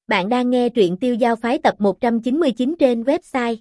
Bạn đang nghe truyện Tiêu Giao Phái tập 199 trên website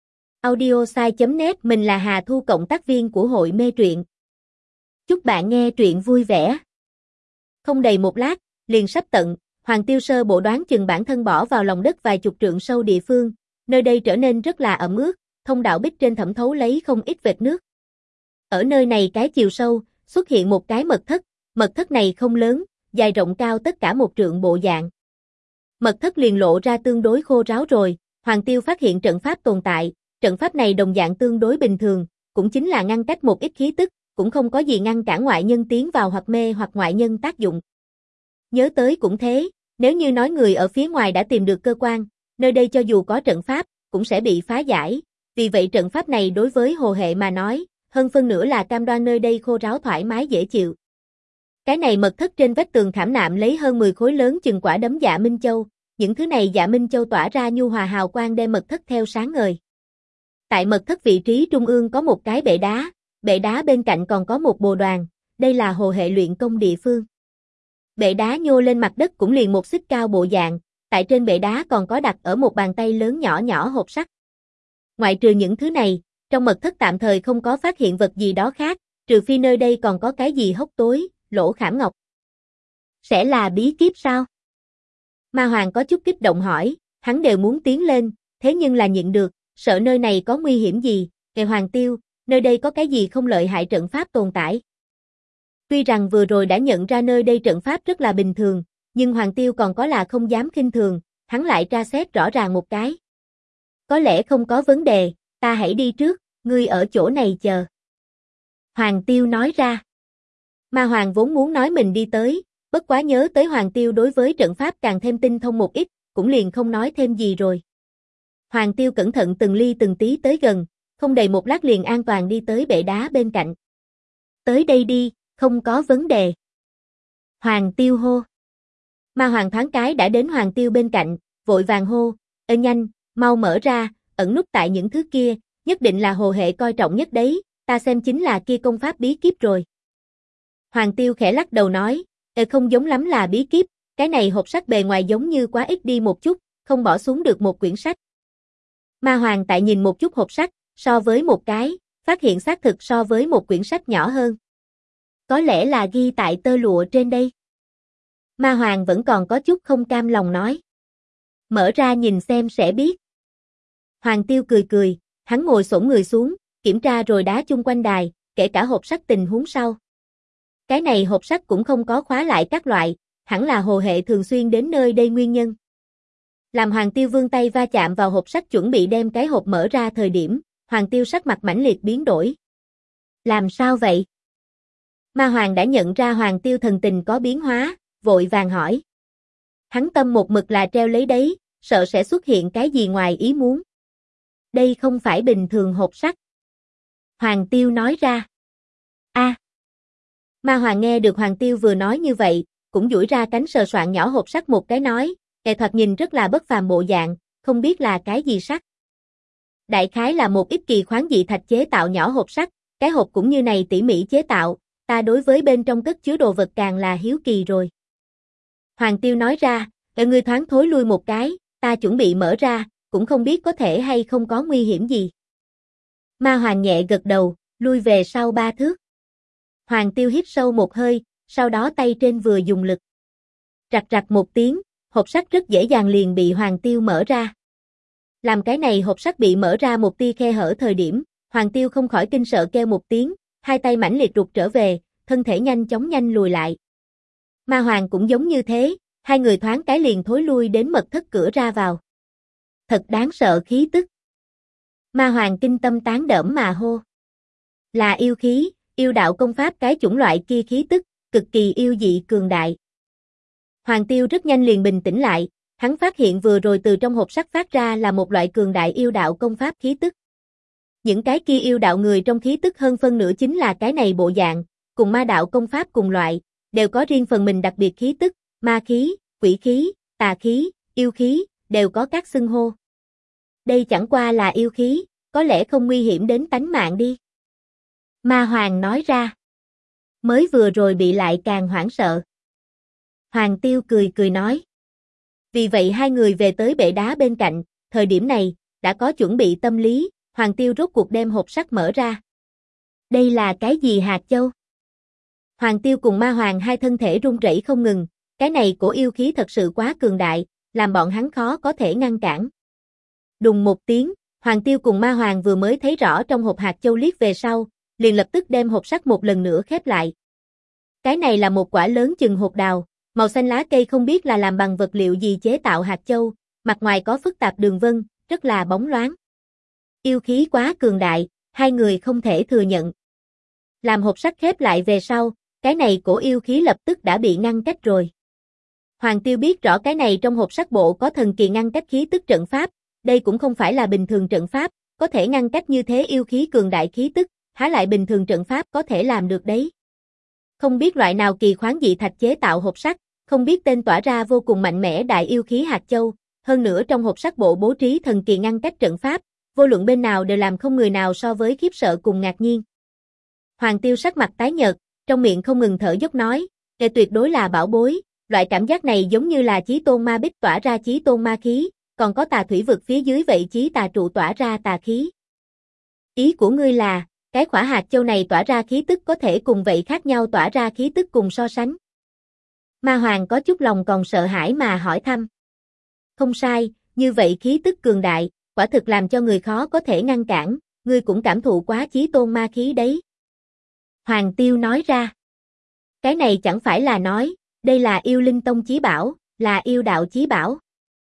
audiosai.net. Mình là Hà Thu, cộng tác viên của hội mê truyện. Chúc bạn nghe truyện vui vẻ. Không đầy một lát, liền sắp tận, Hoàng Tiêu sơ bộ đoán chừng bản thân bỏ vào lòng đất vài chục trượng sâu địa phương, nơi đây trở nên rất là ẩm ướt, thông đạo bích trên thẩm thấu lấy không ít vệt nước. Ở nơi này cái chiều sâu, xuất hiện một cái mật thất này không lớn, dài rộng cao tất cả một trượng bộ dạng. Mật thất liền lộ ra tương đối khô ráo rồi, Hoàng Tiêu phát hiện trận pháp tồn tại, trận pháp này đồng dạng tương đối bình thường, cũng chính là ngăn cách một ít khí tức, cũng không có gì ngăn cản ngoại nhân tiến vào hoặc mê hoặc ngoại nhân tác dụng. Nhớ tới cũng thế, nếu như nói người ở phía ngoài đã tìm được cơ quan, nơi đây cho dù có trận pháp, cũng sẽ bị phá giải, vì vậy trận pháp này đối với hồ hệ mà nói, hơn phân nửa là cam đoan nơi đây khô ráo thoải mái dễ chịu. Cái này mật thất trên vách tường khảm nạm lấy hơn 10 khối lớn chừng quả đấm dạ minh châu, những thứ này dạ minh châu tỏa ra nhu hòa hào quang đem mật thất theo sáng ngời. Tại mật thất vị trí trung ương có một cái bệ đá bên cạnh còn có một bồ đoàn, đây là hồ hệ luyện công địa phương. Bệ đá nhô lên mặt đất cũng liền một xích cao bộ dạng, tại trên bệ đá còn có đặt ở một bàn tay lớn nhỏ nhỏ hộp sắt. Ngoại trừ những thứ này, trong mật thất tạm thời không có phát hiện vật gì đó khác, trừ phi nơi đây còn có cái gì hốc tối, lỗ khảm ngọc. Sẽ là bí kíp sao? Ma Hoàng có chút kích động hỏi, hắn đều muốn tiến lên, thế nhưng là nhịn được, sợ nơi này có nguy hiểm gì, Hoàng Tiêu, nơi đây có cái gì không lợi hại trận pháp tồn tại? Tuy rằng vừa rồi đã nhận ra nơi đây trận pháp rất là bình thường, nhưng Hoàng Tiêu còn có là không dám khinh thường, hắn lại tra xét rõ ràng một cái. Có lẽ không có vấn đề, ta hãy đi trước, ngươi ở chỗ này chờ. Hoàng Tiêu nói ra. Ma Hoàng vốn muốn nói mình đi tới, bất quá nhớ tới Hoàng Tiêu đối với trận pháp càng thêm tinh thông một ít, cũng liền không nói thêm gì rồi. Hoàng Tiêu cẩn thận từng ly từng tí tới gần, không đầy một lát liền an toàn đi tới bệ đá bên cạnh. Tới đây đi, không có vấn đề. Hoàng Tiêu hô. Ma Hoàng thoáng cái đã đến Hoàng Tiêu bên cạnh, vội vàng hô, nhanh, mau mở ra, ẩn núp tại những thứ kia, nhất định là hồ hệ coi trọng nhất đấy, ta xem chính là kia công pháp bí kíp rồi. Hoàng Tiêu khẽ lắc đầu nói, không giống lắm là bí kíp, cái này hộp sách bề ngoài giống như quá ít đi một chút, không bỏ xuống được một quyển sách. Ma Hoàng tại nhìn một chút hộp sách, so với một cái, phát hiện xác thực so với một quyển sách nhỏ hơn. Có lẽ là ghi tại tơ lụa trên đây. Ma Hoàng vẫn còn có chút không cam lòng nói. Mở ra nhìn xem sẽ biết. Hoàng Tiêu cười cười, hắn ngồi xổm người xuống, kiểm tra rồi đá chung quanh đài, kể cả hộp sách tình huống sau. Cái này hộp sách cũng không có khóa lại các loại, hẳn là hồ hệ thường xuyên đến nơi đây nguyên nhân. Làm Hoàng Tiêu vươn tay va chạm vào hộp sách chuẩn bị đem cái hộp mở ra thời điểm, Hoàng Tiêu sắc mặt mãnh liệt biến đổi. Làm sao vậy? Ma Hoàng đã nhận ra Hoàng Tiêu thần tình có biến hóa, vội vàng hỏi. Hắn tâm một mực là treo lấy đấy, sợ sẽ xuất hiện cái gì ngoài ý muốn. Đây không phải bình thường hộp sách. Hoàng Tiêu nói ra. Ma Hoàng nghe được Hoàng Tiêu vừa nói như vậy, cũng duỗi ra cánh sờ soạn nhỏ hộp sắt một cái nói, thoạt nhìn rất là bất phàm bộ dạng, không biết là cái gì sắt. Đại khái là một ít kỳ khoáng dị thạch chế tạo nhỏ hộp sắt, cái hộp cũng như này tỉ mỉ chế tạo, ta đối với bên trong cất chứa đồ vật càng là hiếu kỳ rồi. Hoàng Tiêu nói ra, ngươi thoáng thối lui một cái, ta chuẩn bị mở ra, cũng không biết có thể hay không có nguy hiểm gì. Ma Hoàng nhẹ gật đầu, lui về sau 3 thước. Hoàng Tiêu hít sâu một hơi, sau đó tay trên vừa dùng lực. Rạch rạch một tiếng, hộp sắt rất dễ dàng liền bị Hoàng Tiêu mở ra. Làm cái này hộp sắt bị mở ra một tia khe hở thời điểm, Hoàng Tiêu không khỏi kinh sợ kêu một tiếng, hai tay mãnh liệt rụt trở về, thân thể nhanh chóng lùi lại. Ma Hoàng cũng giống như thế, hai người thoáng cái liền thối lui đến mật thất cửa ra vào. Thật đáng sợ khí tức. Ma Hoàng kinh tâm tán đỡm mà hô. Là yêu khí, yêu đạo công pháp cái chủng loại kia khí tức, cực kỳ yêu dị cường đại. Hoàng Tiêu rất nhanh liền bình tĩnh lại, hắn phát hiện vừa rồi từ trong hộp sắt phát ra là một loại cường đại yêu đạo công pháp khí tức. Những cái kia yêu đạo người trong khí tức hơn phân nửa chính là cái này bộ dạng, cùng ma đạo công pháp cùng loại, đều có riêng phần mình đặc biệt khí tức, ma khí, quỷ khí, tà khí, yêu khí, đều có các xưng hô. Đây chẳng qua là yêu khí, có lẽ không nguy hiểm đến tánh mạng đi. Ma Hoàng nói ra. Mới vừa rồi bị lại càng hoảng sợ. Hoàng Tiêu cười cười nói. Vì vậy hai người về tới bệ đá bên cạnh, thời điểm này, đã có chuẩn bị tâm lý, Hoàng Tiêu rốt cuộc đem hộp sắt mở ra. Đây là cái gì hạt châu? Hoàng Tiêu cùng Ma Hoàng hai thân thể run rẩy không ngừng, cái này cổ yêu khí thật sự quá cường đại, làm bọn hắn khó có thể ngăn cản. Đùng một tiếng, Hoàng Tiêu cùng Ma Hoàng vừa mới thấy rõ trong hộp hạt châu liếc về sau, liền lập tức đem hộp sắt một lần nữa khép lại. Cái này là một quả lớn chừng hột đào, màu xanh lá cây không biết là làm bằng vật liệu gì chế tạo hạt châu, mặt ngoài có phức tạp đường vân, rất là bóng loáng. Yêu khí quá cường đại, hai người không thể thừa nhận. Làm hộp sắt khép lại về sau, cái này cổ yêu khí lập tức đã bị ngăn cách rồi. Hoàng Tiêu biết rõ cái này trong hộp sắt bộ có thần kỳ ngăn cách khí tức trận pháp, đây cũng không phải là bình thường trận pháp, có thể ngăn cách như thế yêu khí cường đại khí tức, há lại bình thường trận pháp có thể làm được đấy. Không biết loại nào kỳ khoáng dị thạch chế tạo hộp sắt, không biết tên tỏa ra vô cùng mạnh mẽ đại yêu khí hạt châu, hơn nữa trong hộp sắt bộ bố trí thần kỳ ngăn cách trận pháp, vô luận bên nào đều làm không người nào so với khiếp sợ cùng ngạc nhiên. Hoàng Tiêu sắc mặt tái nhợt, trong miệng không ngừng thở dốc nói, đây tuyệt đối là bảo bối, loại cảm giác này giống như là chí tôn ma bích tỏa ra chí tôn ma khí, còn có tà thủy vực phía dưới vậy chí tà trụ tỏa ra tà khí. Ý của ngươi là, cái khỏa hạt châu này tỏa ra khí tức có thể cùng vậy khác nhau tỏa ra khí tức cùng so sánh. Ma Hoàng có chút lòng còn sợ hãi mà hỏi thăm. Không sai, như vậy khí tức cường đại, quả thực làm cho người khó có thể ngăn cản, ngươi cũng cảm thụ quá chí tôn ma khí đấy. Hoàng Tiêu nói ra. Cái này chẳng phải là nói, đây là yêu linh tông chí bảo, là yêu đạo chí bảo.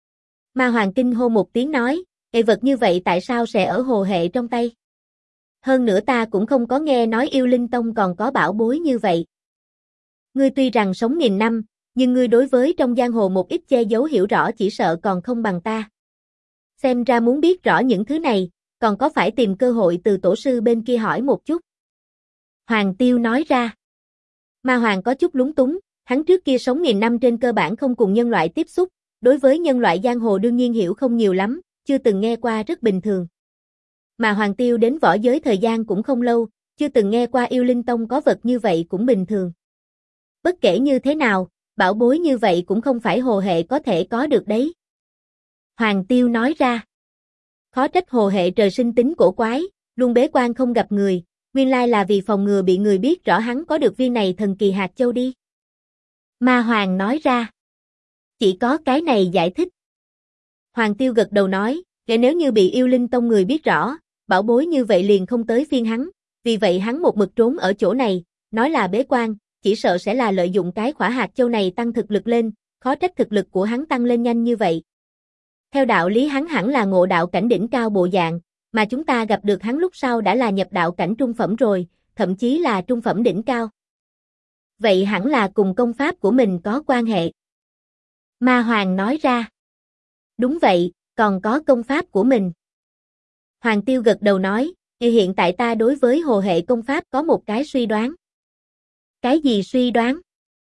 Ma Hoàng kinh hô một tiếng nói, cây vật như vậy tại sao sẽ ở hồ hệ trong tay? Hơn nữa ta cũng không có nghe nói yêu linh tông còn có bảo bối như vậy. Ngươi tuy rằng sống nghìn năm, nhưng ngươi đối với trong giang hồ một ít che giấu hiểu rõ chỉ sợ còn không bằng ta. Xem ra muốn biết rõ những thứ này, còn có phải tìm cơ hội từ tổ sư bên kia hỏi một chút. Hoàng Tiêu nói ra. Ma Hoàng có chút lúng túng, hắn trước kia sống nghìn năm trên cơ bản không cùng nhân loại tiếp xúc, đối với nhân loại giang hồ đương nhiên hiểu không nhiều lắm, chưa từng nghe qua rất bình thường. Mà Hoàng Tiêu đến võ giới thời gian cũng không lâu, chưa từng nghe qua yêu linh tông có vật như vậy cũng bình thường. Bất kể như thế nào, bảo bối như vậy cũng không phải hồ hệ có thể có được đấy. Hoàng Tiêu nói ra. Khó trách hồ hệ trời sinh tính cổ quái, luôn bế quan không gặp người, nguyên lai là vì phòng ngừa bị người biết rõ hắn có được viên này thần kỳ hạt châu đi. Ma Hoàng nói ra. Chỉ có cái này giải thích. Hoàng Tiêu gật đầu nói, nếu như bị yêu linh tông người biết rõ, bảo bối như vậy liền không tới phiên hắn, vì vậy hắn một mực trốn ở chỗ này, nói là bế quan, chỉ sợ sẽ là lợi dụng cái khỏa hạt châu này tăng thực lực lên, khó trách thực lực của hắn tăng lên nhanh như vậy. Theo đạo lý hắn hẳn là ngộ đạo cảnh đỉnh cao bộ dạng, mà chúng ta gặp được hắn lúc sau đã là nhập đạo cảnh trung phẩm rồi, thậm chí là trung phẩm đỉnh cao. Vậy hẳn là cùng công pháp của mình có quan hệ. Ma Hoàng nói ra. Đúng vậy, còn có công pháp của mình. Hoàng Tiêu gật đầu nói, hiện tại ta đối với hồ hệ công pháp có một cái suy đoán. Cái gì suy đoán?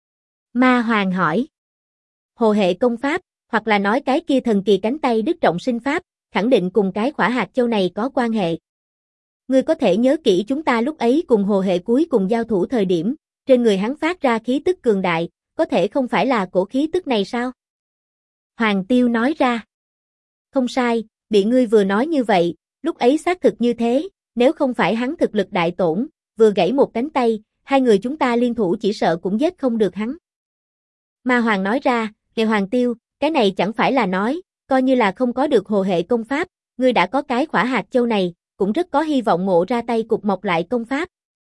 Ma Hoàng hỏi. Hồ hệ công pháp, hoặc là nói cái kia thần kỳ cánh tay đức trọng sinh pháp, khẳng định cùng cái khỏa hạt châu này có quan hệ. Ngươi có thể nhớ kỹ chúng ta lúc ấy cùng hồ hệ cuối cùng giao thủ thời điểm, trên người hắn phát ra khí tức cường đại, có thể không phải là cổ khí tức này sao? Hoàng Tiêu nói ra. Không sai, bị ngươi vừa nói như vậy, lúc ấy xác thực như thế, nếu không phải hắn thực lực đại tổn, vừa gãy một cánh tay, hai người chúng ta liên thủ chỉ sợ cũng giết không được hắn. Ma Hoàng nói ra, Hoàng Tiêu, cái này chẳng phải là nói, coi như là không có được hồ hệ công pháp, ngươi đã có cái khỏa hạt châu này, cũng rất có hy vọng ngộ ra tay cục mọc lại công pháp.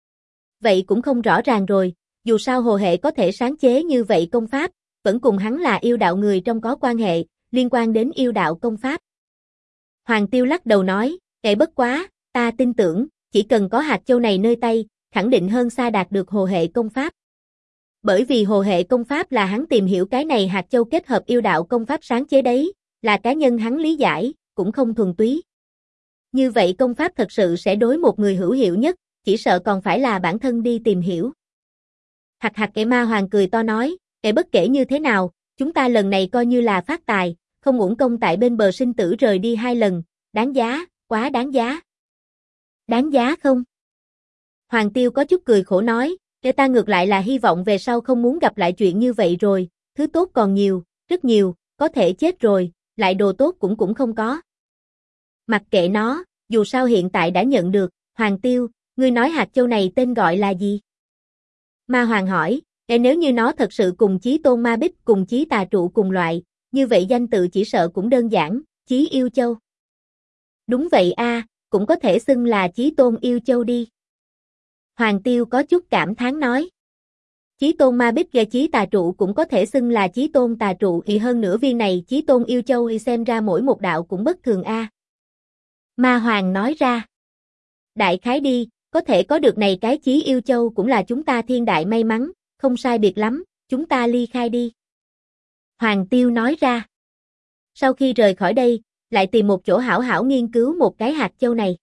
Vậy cũng không rõ ràng rồi, dù sao hồ hệ có thể sáng chế như vậy công pháp, vẫn cùng hắn là yêu đạo người trong có quan hệ, liên quan đến yêu đạo công pháp. Hoàng Tiêu lắc đầu nói, bất quá, ta tin tưởng, chỉ cần có hạt châu này nơi tay, khẳng định hơn xa đạt được hồ hệ công pháp. Bởi vì hồ hệ công pháp là hắn tìm hiểu cái này hạt châu kết hợp yêu đạo công pháp sáng chế đấy, là cá nhân hắn lý giải, cũng không thuần túy. Như vậy công pháp thật sự sẽ đối một người hữu hiệu nhất, chỉ sợ còn phải là bản thân đi tìm hiểu. Hạc hạc Ma Hoàng cười to nói, bất kể như thế nào, chúng ta lần này coi như là phát tài, không uổng công tại bên bờ sinh tử rời đi 2 lần, đáng giá, quá đáng giá. Đáng giá không? Hoàng Tiêu có chút cười khổ nói, ta ngược lại là hy vọng về sau không muốn gặp lại chuyện như vậy rồi, thứ tốt còn nhiều, rất nhiều, có thể chết rồi, lại đồ tốt cũng không có. Mặc kệ nó, dù sao hiện tại đã nhận được, Hoàng Tiêu, ngươi nói hạt châu này tên gọi là gì? Ma Hoàng hỏi, nếu như nó thật sự cùng Chí Tôn Ma Bích cùng Chí Tà Trụ cùng loại, như vậy danh tự chỉ sợ cũng đơn giản, Chí Yêu Châu. Đúng vậy a, cũng có thể xưng là Chí Tôn Yêu Châu đi. Hoàng Tiêu có chút cảm thán nói. Chí Tôn Ma Bích và Chí Tà Trụ cũng có thể xưng là Chí Tôn Tà Trụ, thì hơn nữa viên này Chí Tôn Yêu Châu thì xem ra mỗi một đạo cũng bất thường a. Ma Hoàng nói ra. Đại khái đi, có thể có được này cái Chí Yêu Châu cũng là chúng ta thiên đại may mắn, không sai biệt lắm, chúng ta ly khai đi. Hoàng Tiêu nói ra. Sau khi rời khỏi đây, lại tìm một chỗ hảo hảo nghiên cứu một cái hạt châu này.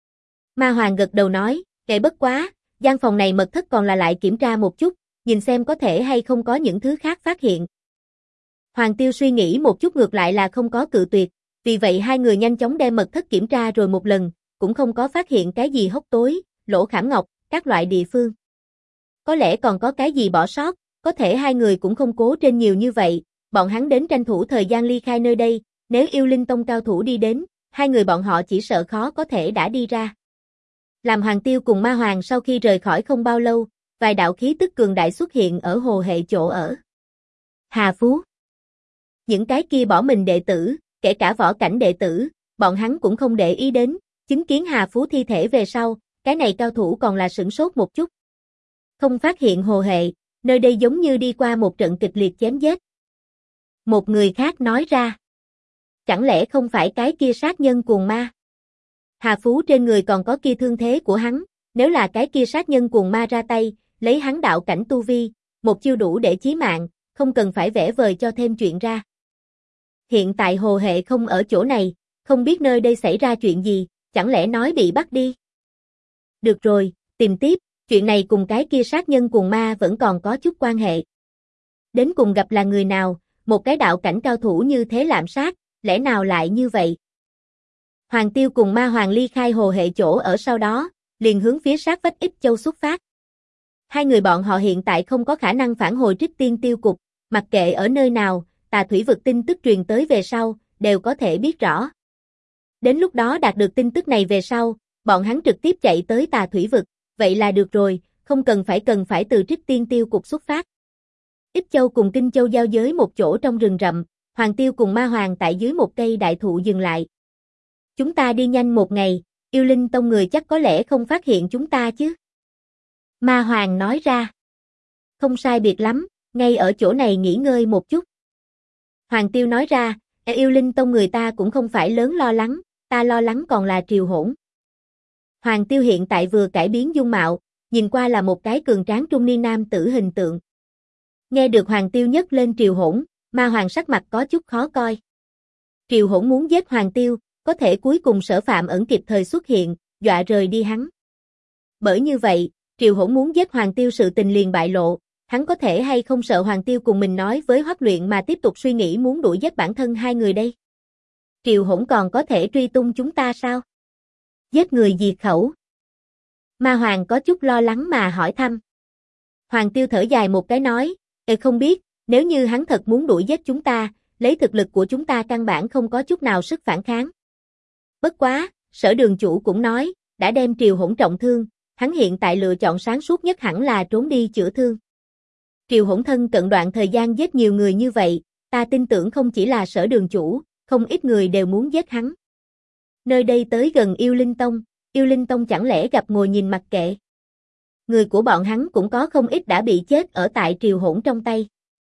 Ma Hoàng gật đầu nói, kệ bất quá, gian phòng này mật thất còn là lại kiểm tra một chút, nhìn xem có thể hay không có những thứ khác phát hiện. Hoàng Tiêu suy nghĩ một chút ngược lại là không có cự tuyệt, vì vậy hai người nhanh chóng đem mật thất kiểm tra rồi một lần, cũng không có phát hiện cái gì hốc tối, lỗ khảm ngọc, các loại địa phương. Có lẽ còn có cái gì bỏ sót, có thể hai người cũng không cố trên nhiều như vậy, bọn hắn đến tranh thủ thời gian ly khai nơi đây, nếu yêu linh tông cao thủ đi đến, hai người bọn họ chỉ sợ khó có thể đã đi ra. Làm Hoàng Tiêu cùng Ma Hoàng sau khi rời khỏi không bao lâu, vài đạo khí tức cường đại xuất hiện ở hồ hệ chỗ ở. Hà Phú. Những cái kia bỏ mình đệ tử, kể cả võ cảnh đệ tử, bọn hắn cũng không để ý đến, chứng kiến Hà Phú thi thể về sau, cái này cao thủ còn là sửng sốt một chút. Không phát hiện hồ hệ, nơi đây giống như đi qua một trận kịch liệt chém giết. Một người khác nói ra. Chẳng lẽ không phải cái kia sát nhân cuồng ma? Hà Phú trên người còn có kia thương thế của hắn, nếu là cái kia sát nhân cuồng ma ra tay, lấy hắn đạo cảnh tu vi, một chiêu đủ để chí mạng, không cần phải vẽ vời cho thêm chuyện ra. Hiện tại hồ hệ không ở chỗ này, không biết nơi đây xảy ra chuyện gì, chẳng lẽ nói bị bắt đi? Được rồi, tìm tiếp, chuyện này cùng cái kia sát nhân cuồng ma vẫn còn có chút quan hệ. Đến cùng gặp là người nào, một cái đạo cảnh cao thủ như thế lạm sát, lẽ nào lại như vậy? Hoàng Tiêu cùng Ma Hoàng ly khai hồ hệ chỗ ở sau đó, liền hướng phía sát vách Ích Châu xuất phát. Hai người bọn họ hiện tại không có khả năng phản hồi Trích Tiên Tiêu Cục, mặc kệ ở nơi nào, Tà Thủy Vực tin tức truyền tới về sau, đều có thể biết rõ. Đến lúc đó đạt được tin tức này về sau, bọn hắn trực tiếp chạy tới Tà Thủy Vực, vậy là được rồi, không cần phải từ Trích Tiên Tiêu Cục xuất phát. Ích Châu cùng Kinh Châu giao giới một chỗ trong rừng rậm, Hoàng Tiêu cùng Ma Hoàng tại dưới một cây đại thụ dừng lại. Chúng ta đi nhanh một ngày, yêu linh tông người chắc có lẽ không phát hiện chúng ta chứ. Ma Hoàng nói ra. Không sai biệt lắm, ngay ở chỗ này nghỉ ngơi một chút. Hoàng Tiêu nói ra, yêu linh tông người ta cũng không phải lớn lo lắng, ta lo lắng còn là Triều Hỗn. Hoàng Tiêu hiện tại vừa cải biến dung mạo, nhìn qua là một cái cường tráng trung niên nam tử hình tượng. Nghe được Hoàng Tiêu nhắc lên Triều Hỗn, Ma Hoàng sắc mặt có chút khó coi. Triều Hỗn muốn giết Hoàng Tiêu, có thể cuối cùng Sở Phạm ẩn kịp thời xuất hiện, dọa rời đi hắn. Bởi như vậy, Triều Hỗn muốn giết Hoàng Tiêu sự tình liền bại lộ, hắn có thể hay không sợ Hoàng Tiêu cùng mình nói với Hoắc Luyện mà tiếp tục suy nghĩ muốn đuổi giết bản thân hai người đây? Triều Hỗn còn có thể truy tung chúng ta sao? Giết người diệt khẩu. Ma Hoàng có chút lo lắng mà hỏi thăm. Hoàng Tiêu thở dài một cái nói, không biết, nếu như hắn thật muốn đuổi giết chúng ta, lấy thực lực của chúng ta căn bản không có chút nào sức phản kháng. Bất quá, Sở đường chủ cũng nói, đã đem Triều Hỗn trọng thương, hắn hiện tại lựa chọn sáng suốt nhất hẳn là trốn đi chữa thương. Triều Hỗn thân cận đoạn thời gian giết nhiều người như vậy, ta tin tưởng không chỉ là Sở đường chủ, không ít người đều muốn giết hắn. Nơi đây tới gần yêu linh tông chẳng lẽ gặp ngồi nhìn mặc kệ. Người của bọn hắn cũng có không ít đã bị chết ở tại Triều Hỗn trong tay.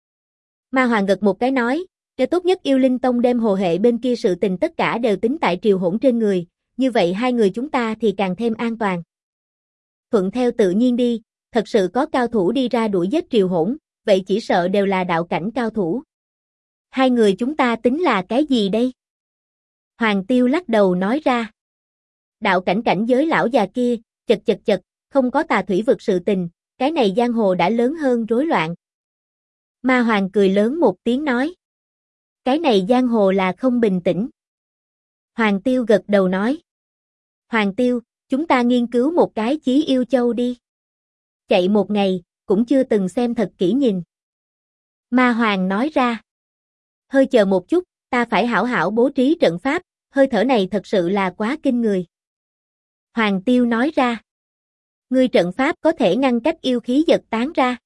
Ma Hoàng gật một cái nói, cái tốt nhất yêu linh tông đem hồ hệ bên kia sự tình tất cả đều tính tại Triều Hỗn trên người, như vậy hai người chúng ta thì càng thêm an toàn. Thuận theo tự nhiên đi, thật sự có cao thủ đi ra đuổi giết Triều Hỗn, vậy chỉ sợ đều là đạo cảnh cao thủ. Hai người chúng ta tính là cái gì đây? Hoàng Tiêu lắc đầu nói ra. Đạo cảnh cảnh giới lão già kia, chật, không có Tà Thủy Vực sự tình, cái này giang hồ đã lớn hơn rối loạn. Ma Hoàng cười lớn một tiếng nói. Cái này giang hồ là không bình tĩnh. Hoàng Tiêu gật đầu nói. Hoàng Tiêu, chúng ta nghiên cứu một cái Chí Yêu Châu đi. Chạy một ngày, cũng chưa từng xem thật kỹ nhìn. Ma Hoàng nói ra. Hơi chờ một chút, ta phải hảo hảo bố trí trận pháp, hơi thở này thật sự là quá kinh người. Hoàng Tiêu nói ra. Ngươi trận pháp có thể ngăn cách yêu khí giật tán ra.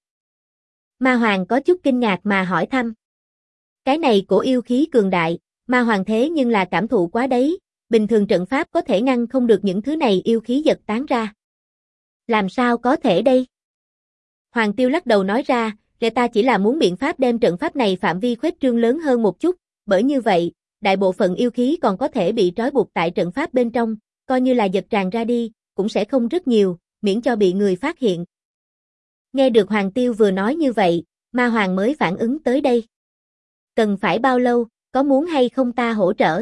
Ma Hoàng có chút kinh ngạc mà hỏi thăm. Cái này của yêu khí cường đại, Ma Hoàng thế nhưng là cảm thụ quá đấy, bình thường trận pháp có thể ngăn không được những thứ này yêu khí giật tán ra. Làm sao có thể đây? Hoàng Tiêu lắc đầu nói ra, ta chỉ là muốn biện pháp đem trận pháp này phạm vi khuếch trương lớn hơn một chút, bởi như vậy, đại bộ phận yêu khí còn có thể bị trói buộc tại trận pháp bên trong, coi như là giật tràn ra đi, cũng sẽ không rất nhiều, miễn cho bị người phát hiện. Nghe được Hoàng Tiêu vừa nói như vậy, Ma Hoàng mới phản ứng tới đây. Cần phải bao lâu, có muốn hay không ta hỗ trợ?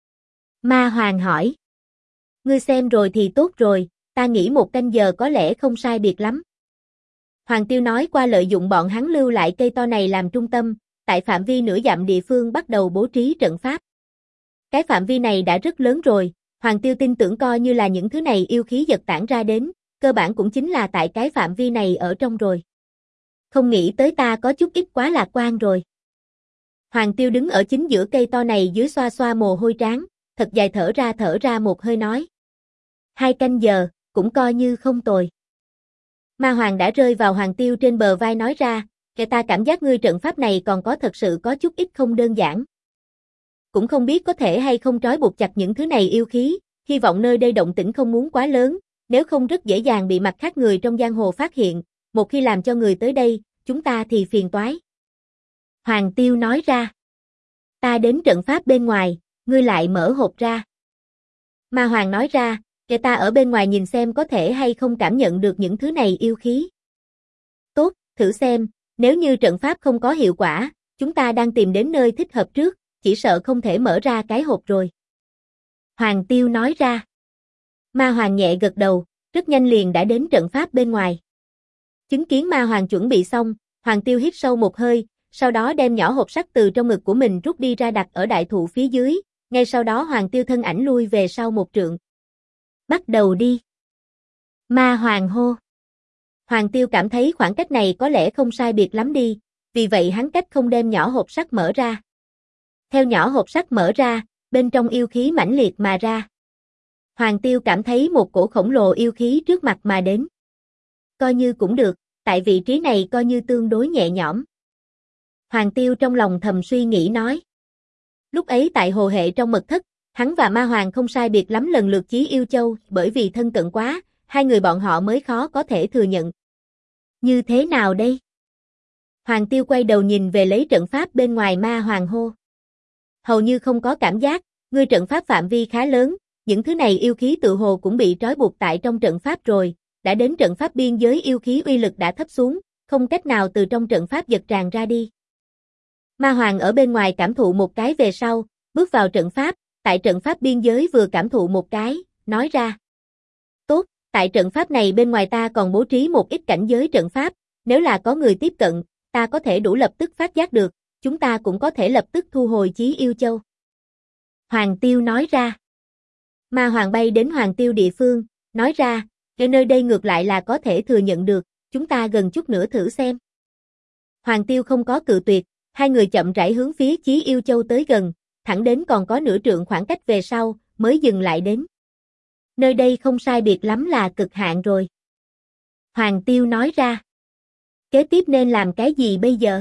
Ma Hoàng hỏi. Ngươi xem rồi thì tốt rồi, ta nghĩ 1 canh giờ có lẽ không sai biệt lắm. Hoàng Tiêu nói qua lợi dụng bọn hắn lưu lại cây to này làm trung tâm, tại phạm vi nửa dặm địa phương bắt đầu bố trí trận pháp. Cái phạm vi này đã rất lớn rồi, Hoàng Tiêu tin tưởng coi như là những thứ này yêu khí giật tản ra đến, cơ bản cũng chính là tại cái phạm vi này ở trong rồi. Không nghĩ tới ta có chút ít quá lạc quan rồi. Hoàng Tiêu đứng ở chính giữa cây to này dưới xoa xoa mồ hôi trán, thật dài thở ra một hơi nói. 2 canh giờ, cũng coi như không tồi. Ma Hoàng đã rơi vào Hoàng Tiêu trên bờ vai nói ra, ta cảm giác ngươi trận pháp này còn có thật sự có chút ít không đơn giản. Cũng không biết có thể hay không trói buộc chặt những thứ này yêu khí, hy vọng nơi đây động tĩnh không muốn quá lớn, nếu không rất dễ dàng bị mặt khác người trong giang hồ phát hiện, một khi làm cho người tới đây, chúng ta thì phiền toái. Hoàng Tiêu nói ra. Ta đến trận pháp bên ngoài, ngươi lại mở hộp ra. Ma Hoàng nói ra, ta ở bên ngoài nhìn xem có thể hay không cảm nhận được những thứ này yêu khí. Tốt, thử xem, nếu như trận pháp không có hiệu quả, chúng ta đang tìm đến nơi thích hợp trước, chỉ sợ không thể mở ra cái hộp rồi. Hoàng Tiêu nói ra. Ma Hoàng nhẹ gật đầu, rất nhanh liền đã đến trận pháp bên ngoài. Chứng kiến Ma Hoàng chuẩn bị xong, Hoàng Tiêu hít sâu một hơi, sau đó đem nhỏ hộp sắt từ trong ngực của mình rút đi ra đặt ở đại thụ phía dưới, ngay sau đó Hoàng Tiêu thân ảnh lui về sau 1 trượng. Bắt đầu đi. Ma Hoàng hô. Hoàng Tiêu cảm thấy khoảng cách này có lẽ không sai biệt lắm đi, vì vậy hắn cách không đem nhỏ hộp sắt mở ra. Theo nhỏ hộp sắt mở ra, bên trong yêu khí mãnh liệt mà ra. Hoàng Tiêu cảm thấy một cổ khổng lồ yêu khí trước mặt mà đến. Coi như cũng được, tại vị trí này coi như tương đối nhẹ nhõm. Hoàng Tiêu trong lòng thầm suy nghĩ nói. Lúc ấy tại hồ hệ trong mật thất, hắn và Ma Hoàng không sai biệt lắm lần lượt chí yêu châu, bởi vì thân cận quá, hai người bọn họ mới khó có thể thừa nhận. Như thế nào đây? Hoàng Tiêu quay đầu nhìn về lấy trận pháp bên ngoài Ma Hoàng hô. Hầu như không có cảm giác, ngươi trận pháp phạm vi khá lớn, những thứ này yêu khí tự hồ cũng bị trói buộc tại trong trận pháp rồi, đã đến trận pháp biên giới yêu khí uy lực đã thấp xuống, không cách nào từ trong trận pháp giật tràn ra đi. Ma Hoàng ở bên ngoài cảm thụ một cái về sau, bước vào trận pháp, tại trận pháp biên giới vừa cảm thụ một cái, nói ra. Tốt, tại trận pháp này bên ngoài ta còn bố trí một ít cảnh giới trận pháp, nếu là có người tiếp cận, ta có thể đủ lập tức phát giác được, chúng ta cũng có thể lập tức thu hồi chí yêu châu. Hoàng Tiêu nói ra. Ma Hoàng bay đến Hoàng Tiêu địa phương, nói ra, cái nơi đây ngược lại là có thể thừa nhận được, chúng ta gần chút nữa thử xem. Hoàng Tiêu không có cự tuyệt, hai người chậm rãi hướng phía chí yêu châu tới gần, thẳng đến còn có nửa trượng khoảng cách về sau, mới dừng lại đến. Nơi đây không sai biệt lắm là cực hạn rồi. Hoàng Tiêu nói ra. Kế tiếp nên làm cái gì bây giờ?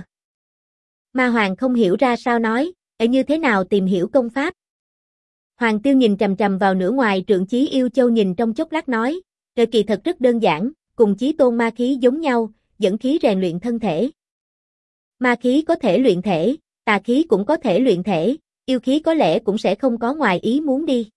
Ma Hoàng không hiểu ra sao nói, như thế nào tìm hiểu công pháp? Hoàng Tiêu nhìn chằm chằm vào nửa ngoài trượng chí yêu châu nhìn trong chốc lát nói, kỳ thật rất đơn giản, cùng chí tôn ma khí giống nhau, dẫn khí rèn luyện thân thể. Ma khí có thể luyện thể, tà khí cũng có thể luyện thể, yêu khí có lẽ cũng sẽ không có ngoài ý muốn đi.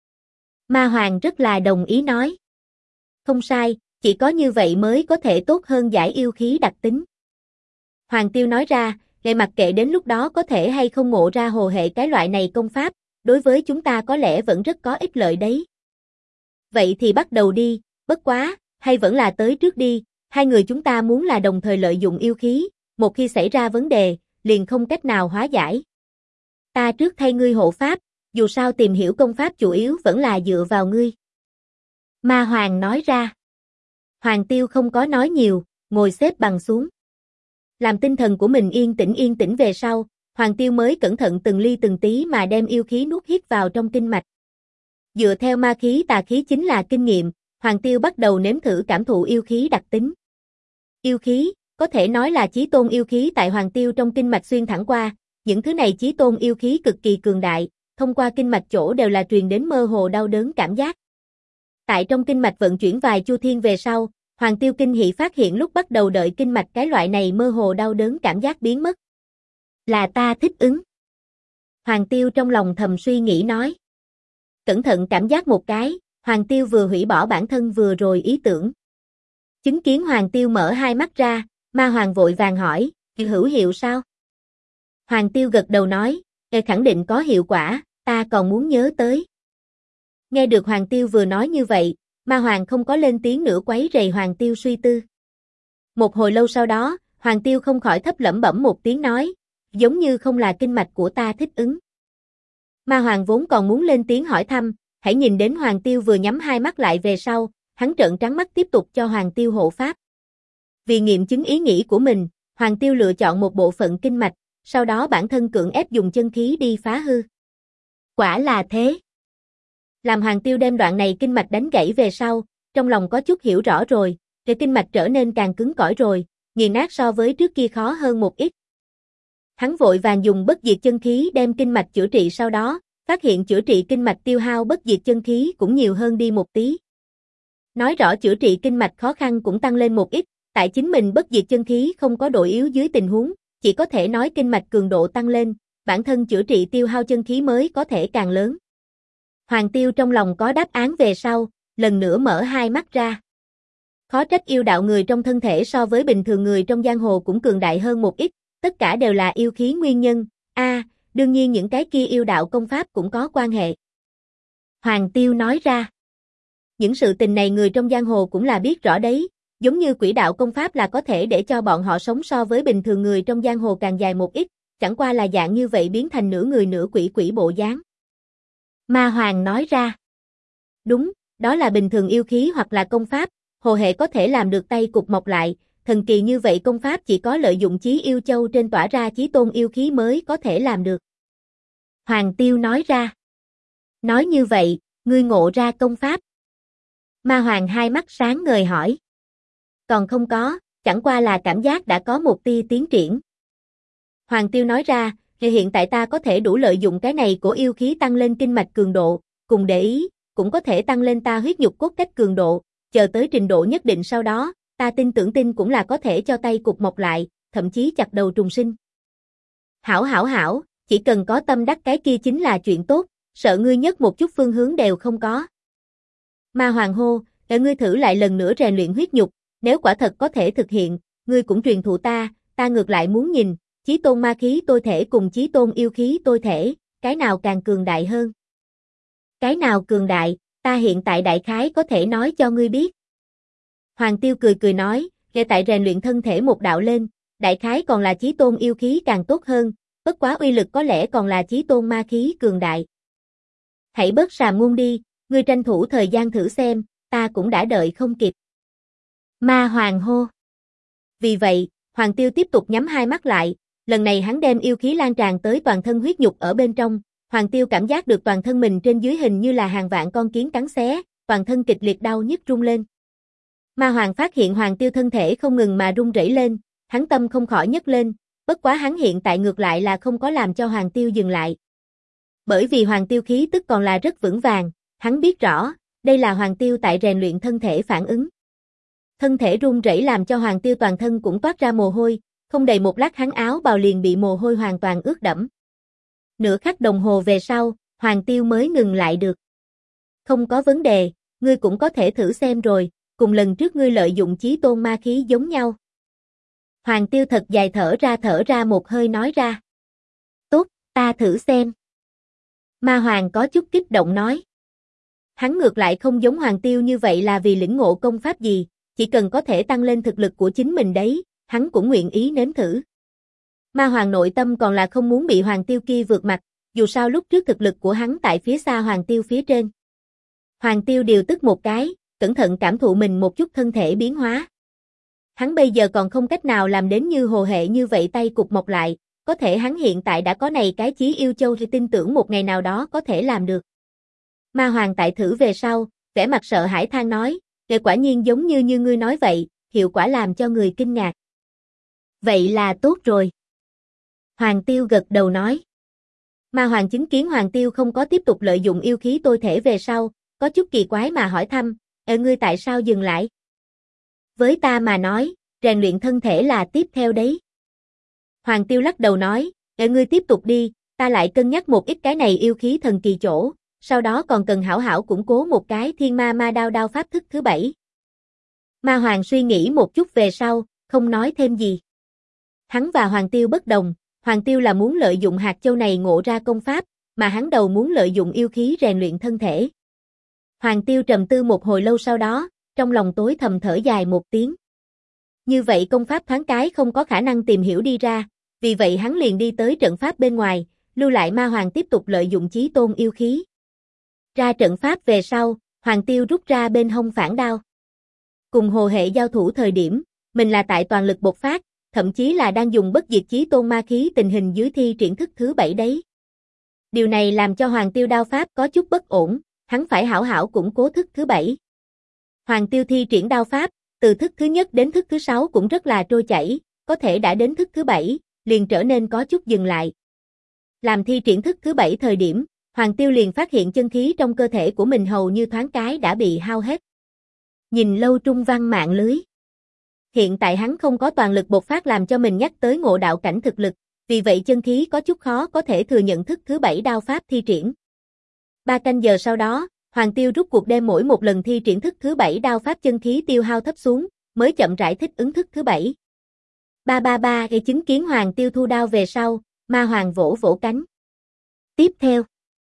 Ma Hoàng rất là đồng ý nói. Không sai, chỉ có như vậy mới có thể tốt hơn giải yêu khí đặc tính. Hoàng Tiêu nói ra, mặc kệ đến lúc đó có thể hay không ngộ ra hồ hệ cái loại này công pháp, đối với chúng ta có lẽ vẫn rất có ích lợi đấy. Vậy thì bắt đầu đi, bất quá, hay vẫn là tới trước đi, hai người chúng ta muốn là đồng thời lợi dụng yêu khí, một khi xảy ra vấn đề, liền không cách nào hóa giải. Ta trước thay ngươi hộ pháp, dù sao tìm hiểu công pháp chủ yếu vẫn là dựa vào ngươi. Ma Hoàng nói ra. Hoàng Tiêu không có nói nhiều, ngồi xếp bằng xuống. Làm tinh thần của mình yên tĩnh về sau, Hoàng Tiêu mới cẩn thận từng ly từng tí mà đem yêu khí nuốt hít vào trong kinh mạch. Dựa theo ma khí tà khí chính là kinh nghiệm, Hoàng Tiêu bắt đầu nếm thử cảm thụ yêu khí đặc tính. Yêu khí, có thể nói là chí tôn yêu khí tại Hoàng Tiêu trong kinh mạch xuyên thẳng qua, những thứ này chí tôn yêu khí cực kỳ cường đại, thông qua kinh mạch chỗ đều là truyền đến mơ hồ đau đớn cảm giác. Tại trong kinh mạch vận chuyển vài chu thiên về sau, Hoàng Tiêu kinh hỉ phát hiện lúc bắt đầu đợi kinh mạch cái loại này mơ hồ đau đớn cảm giác biến mất. Là ta thích ứng. Hoàng Tiêu trong lòng thầm suy nghĩ nói. Cẩn thận cảm giác một cái, Hoàng Tiêu vừa hủy bỏ bản thân vừa rồi ý tưởng. Chứng kiến Hoàng Tiêu mở hai mắt ra, Ma Hoàng vội vàng hỏi, hữu hiệu sao? Hoàng Tiêu gật đầu nói, khẳng định có hiệu quả, ta còn muốn nhớ tới. Nghe được Hoàng Tiêu vừa nói như vậy, Ma Hoàng không có lên tiếng nữa quấy rầy Hoàng Tiêu suy tư. Một hồi lâu sau đó, Hoàng Tiêu không khỏi thấp lẩm bẩm một tiếng nói, giống như không là kinh mạch của ta thích ứng. Ma Hoàng vốn còn muốn lên tiếng hỏi thăm, hãy nhìn đến Hoàng Tiêu vừa nhắm hai mắt lại về sau, hắn trợn trắng mắt tiếp tục cho Hoàng Tiêu hộ pháp. Vì nghiệm chứng ý nghĩ của mình, Hoàng Tiêu lựa chọn một bộ phận kinh mạch, sau đó bản thân cưỡng ép dùng chân khí đi phá hư. Quả là thế. Làm Hoàng Tiêu đem đoạn này kinh mạch đánh gãy về sau, trong lòng có chút hiểu rõ rồi, kinh mạch trở nên càng cứng cỏi rồi, nghiền nát so với trước kia khó hơn một ít. Hắn vội vàng dùng bất diệt chân khí đem kinh mạch chữa trị sau đó, phát hiện chữa trị kinh mạch tiêu hao bất diệt chân khí cũng nhiều hơn đi một tí. Nói rõ chữa trị kinh mạch khó khăn cũng tăng lên một ít, tại chính mình bất diệt chân khí không có độ yếu dưới tình huống, chỉ có thể nói kinh mạch cường độ tăng lên, bản thân chữa trị tiêu hao chân khí mới có thể càng lớn. Hoàng Tiêu trong lòng có đáp án về sau, lần nữa mở hai mắt ra. Khó trách yêu đạo người trong thân thể so với bình thường người trong giang hồ cũng cường đại hơn một ít, tất cả đều là yêu khí nguyên nhân, đương nhiên những cái kia yêu đạo công pháp cũng có quan hệ. Hoàng Tiêu nói ra. Những sự tình này người trong giang hồ cũng là biết rõ đấy, giống như quỷ đạo công pháp là có thể để cho bọn họ sống so với bình thường người trong giang hồ càng dài một ít, chẳng qua là dạng như vậy biến thành nửa người nửa quỷ bộ dáng. Ma Hoàng nói ra. Đúng, đó là bình thường yêu khí hoặc là công pháp, hồ hệ có thể làm được tay cụt mọc lại, thần kỳ như vậy công pháp chỉ có lợi dụng chí yêu châu trên tỏa ra chí tôn yêu khí mới có thể làm được. Hoàng Tiêu nói ra. Nói như vậy, ngươi ngộ ra công pháp. Ma Hoàng hai mắt sáng ngời hỏi. Còn không có, chẳng qua là cảm giác đã có một tia tiến triển. Hoàng Tiêu nói ra, hiện tại ta có thể đủ lợi dụng cái này của yêu khí tăng lên kinh mạch cường độ, cùng để ý, cũng có thể tăng lên ta huyết nhục cốt cách cường độ, chờ tới trình độ nhất định sau đó, ta tin tưởng cũng là có thể cho tay cụt mọc lại, thậm chí chặt đầu trùng sinh. Hảo, chỉ cần có tâm đắc cái kia chính là chuyện tốt, sợ ngươi nhất một chút phương hướng đều không có. Ma Hoàng hô, để ngươi thử lại lần nữa rèn luyện huyết nhục, nếu quả thật có thể thực hiện, ngươi cũng truyền thụ ta ngược lại muốn nhìn, chí tôn ma khí tôi thể cùng chí tôn yêu khí tôi thể, cái nào càng cường đại hơn. Cái nào cường đại, ta hiện tại đại khái có thể nói cho ngươi biết. Hoàng Tiêu cười nói, hiện tại rèn luyện thân thể một đạo lên, đại khái còn là chí tôn yêu khí càng tốt hơn, bất quá uy lực có lẽ còn là chí tôn ma khí cường đại. Hãy bớt sàm ngôn đi, ngươi tranh thủ thời gian thử xem, ta cũng đã đợi không kịp. Ma Hoàng hô. Vì vậy, Hoàng Tiêu tiếp tục nhắm hai mắt lại, lần này hắn đem yêu khí lan tràn tới toàn thân huyết nhục ở bên trong, Hoàng Tiêu cảm giác được toàn thân mình trên dưới hình như là hàng vạn con kiến cắn xé, toàn thân kịch liệt đau nhức rung lên. Ma Hoàng phát hiện Hoàng Tiêu thân thể không ngừng mà rung rẩy lên, hắn tâm không khỏi nhấc lên, bất quá hắn hiện tại ngược lại là không có làm cho Hoàng Tiêu dừng lại. Bởi vì Hoàng Tiêu khí tức còn là rất vững vàng, hắn biết rõ, đây là Hoàng Tiêu tại rèn luyện thân thể phản ứng. Thân thể rung rẩy làm cho Hoàng Tiêu toàn thân cũng toát ra mồ hôi, không đầy một lát hắn áo bào liền bị mồ hôi hoàn toàn ướt đẫm. Nửa khắc đồng hồ về sau, Hoàng Tiêu mới ngừng lại được. Không có vấn đề, ngươi cũng có thể thử xem rồi, cùng lần trước ngươi lợi dụng chí tôn ma khí giống nhau. Hoàng Tiêu thật dài thở ra một hơi nói ra. Tốt, ta thử xem. Ma Hoàng có chút kích động nói. Hắn ngược lại không giống Hoàng Tiêu như vậy là vì lĩnh ngộ công pháp gì, chỉ cần có thể tăng lên thực lực của chính mình đấy, hắn cũng nguyện ý nếm thử. Ma Hoàng nội tâm còn là không muốn bị Hoàng Tiêu kia vượt mặt, dù sao lúc trước thực lực của hắn tại phía xa Hoàng Tiêu phía trên. Hoàng Tiêu điều tức một cái, cẩn thận cảm thụ mình một chút thân thể biến hóa. Hắn bây giờ còn không cách nào làm đến như hồ hệ như vậy tay cụt mọc lại, có thể hắn hiện tại đã có này cái chí yêu châu thì tin tưởng một ngày nào đó có thể làm được. Ma Hoàng tại thử về sau, vẻ mặt sợ hãi than nói, quả nhiên giống như ngươi nói vậy, hiệu quả làm cho người kinh ngạc. Vậy là tốt rồi. Hoàng Tiêu gật đầu nói. Ma Hoàng chứng kiến Hoàng Tiêu không có tiếp tục lợi dụng yêu khí tôi thể về sau, có chút kỳ quái mà hỏi thăm, ngươi tại sao dừng lại? Với ta mà nói, rèn luyện thân thể là tiếp theo đấy. Hoàng Tiêu lắc đầu nói, ngươi tiếp tục đi, ta lại cân nhắc một ít cái này yêu khí thần kỳ chỗ, sau đó còn cần hảo hảo củng cố một cái thiên ma ma đao pháp thức thứ 7. Ma Hoàng suy nghĩ một chút về sau, không nói thêm gì. Hắn và Hoàng Tiêu bất đồng, Hoàng Tiêu là muốn lợi dụng hạt châu này ngộ ra công pháp, mà hắn đầu muốn lợi dụng yêu khí rèn luyện thân thể. Hoàng Tiêu trầm tư một hồi lâu sau đó, trong lòng tối thầm thở dài một tiếng. Như vậy công pháp thoáng cái không có khả năng tìm hiểu đi ra, vì vậy hắn liền đi tới trận pháp bên ngoài, lưu lại Ma Hoàng tiếp tục lợi dụng chí tôn yêu khí. Ra trận pháp về sau, Hoàng Tiêu rút ra bên hông phản đao. Cùng Hồ Hệ giao thủ thời điểm, mình là tại toàn lực bộc phát, thậm chí là đang dùng bất diệt chí tôn ma khí tình hình dưới thi triển thức thứ 7 đấy. Điều này làm cho Hoàng Tiêu đao pháp có chút bất ổn, hắn phải hảo hảo củng cố thức thứ 7. Hoàng Tiêu thi triển đao pháp, từ thức thứ nhất đến thức thứ 6 cũng rất là trôi chảy, có thể đã đến thức thứ 7, liền trở nên có chút dừng lại. Làm thi triển thức thứ 7 thời điểm, Hoàng Tiêu liền phát hiện chân khí trong cơ thể của mình hầu như thoáng cái đã bị hao hết. Nhìn lâu trung văn mạng lưới. Hiện tại hắn không có toàn lực bộc phát làm cho mình nhắc tới ngộ đạo cảnh thực lực, vì vậy chân khí có chút khó có thể thừa nhận thức thứ 7 đao pháp thi triển. 3 canh giờ sau đó, Hoàng Tiêu rút cuộc đem mỗi một lần thi triển thức thứ 7 đao pháp chân khí tiêu hao thấp xuống, mới chậm rãi thích ứng thức thứ 7. 333 gây chứng kiến Hoàng Tiêu thu đao về sau, Ma Hoàng vỗ vỗ cánh. Tiếp theo,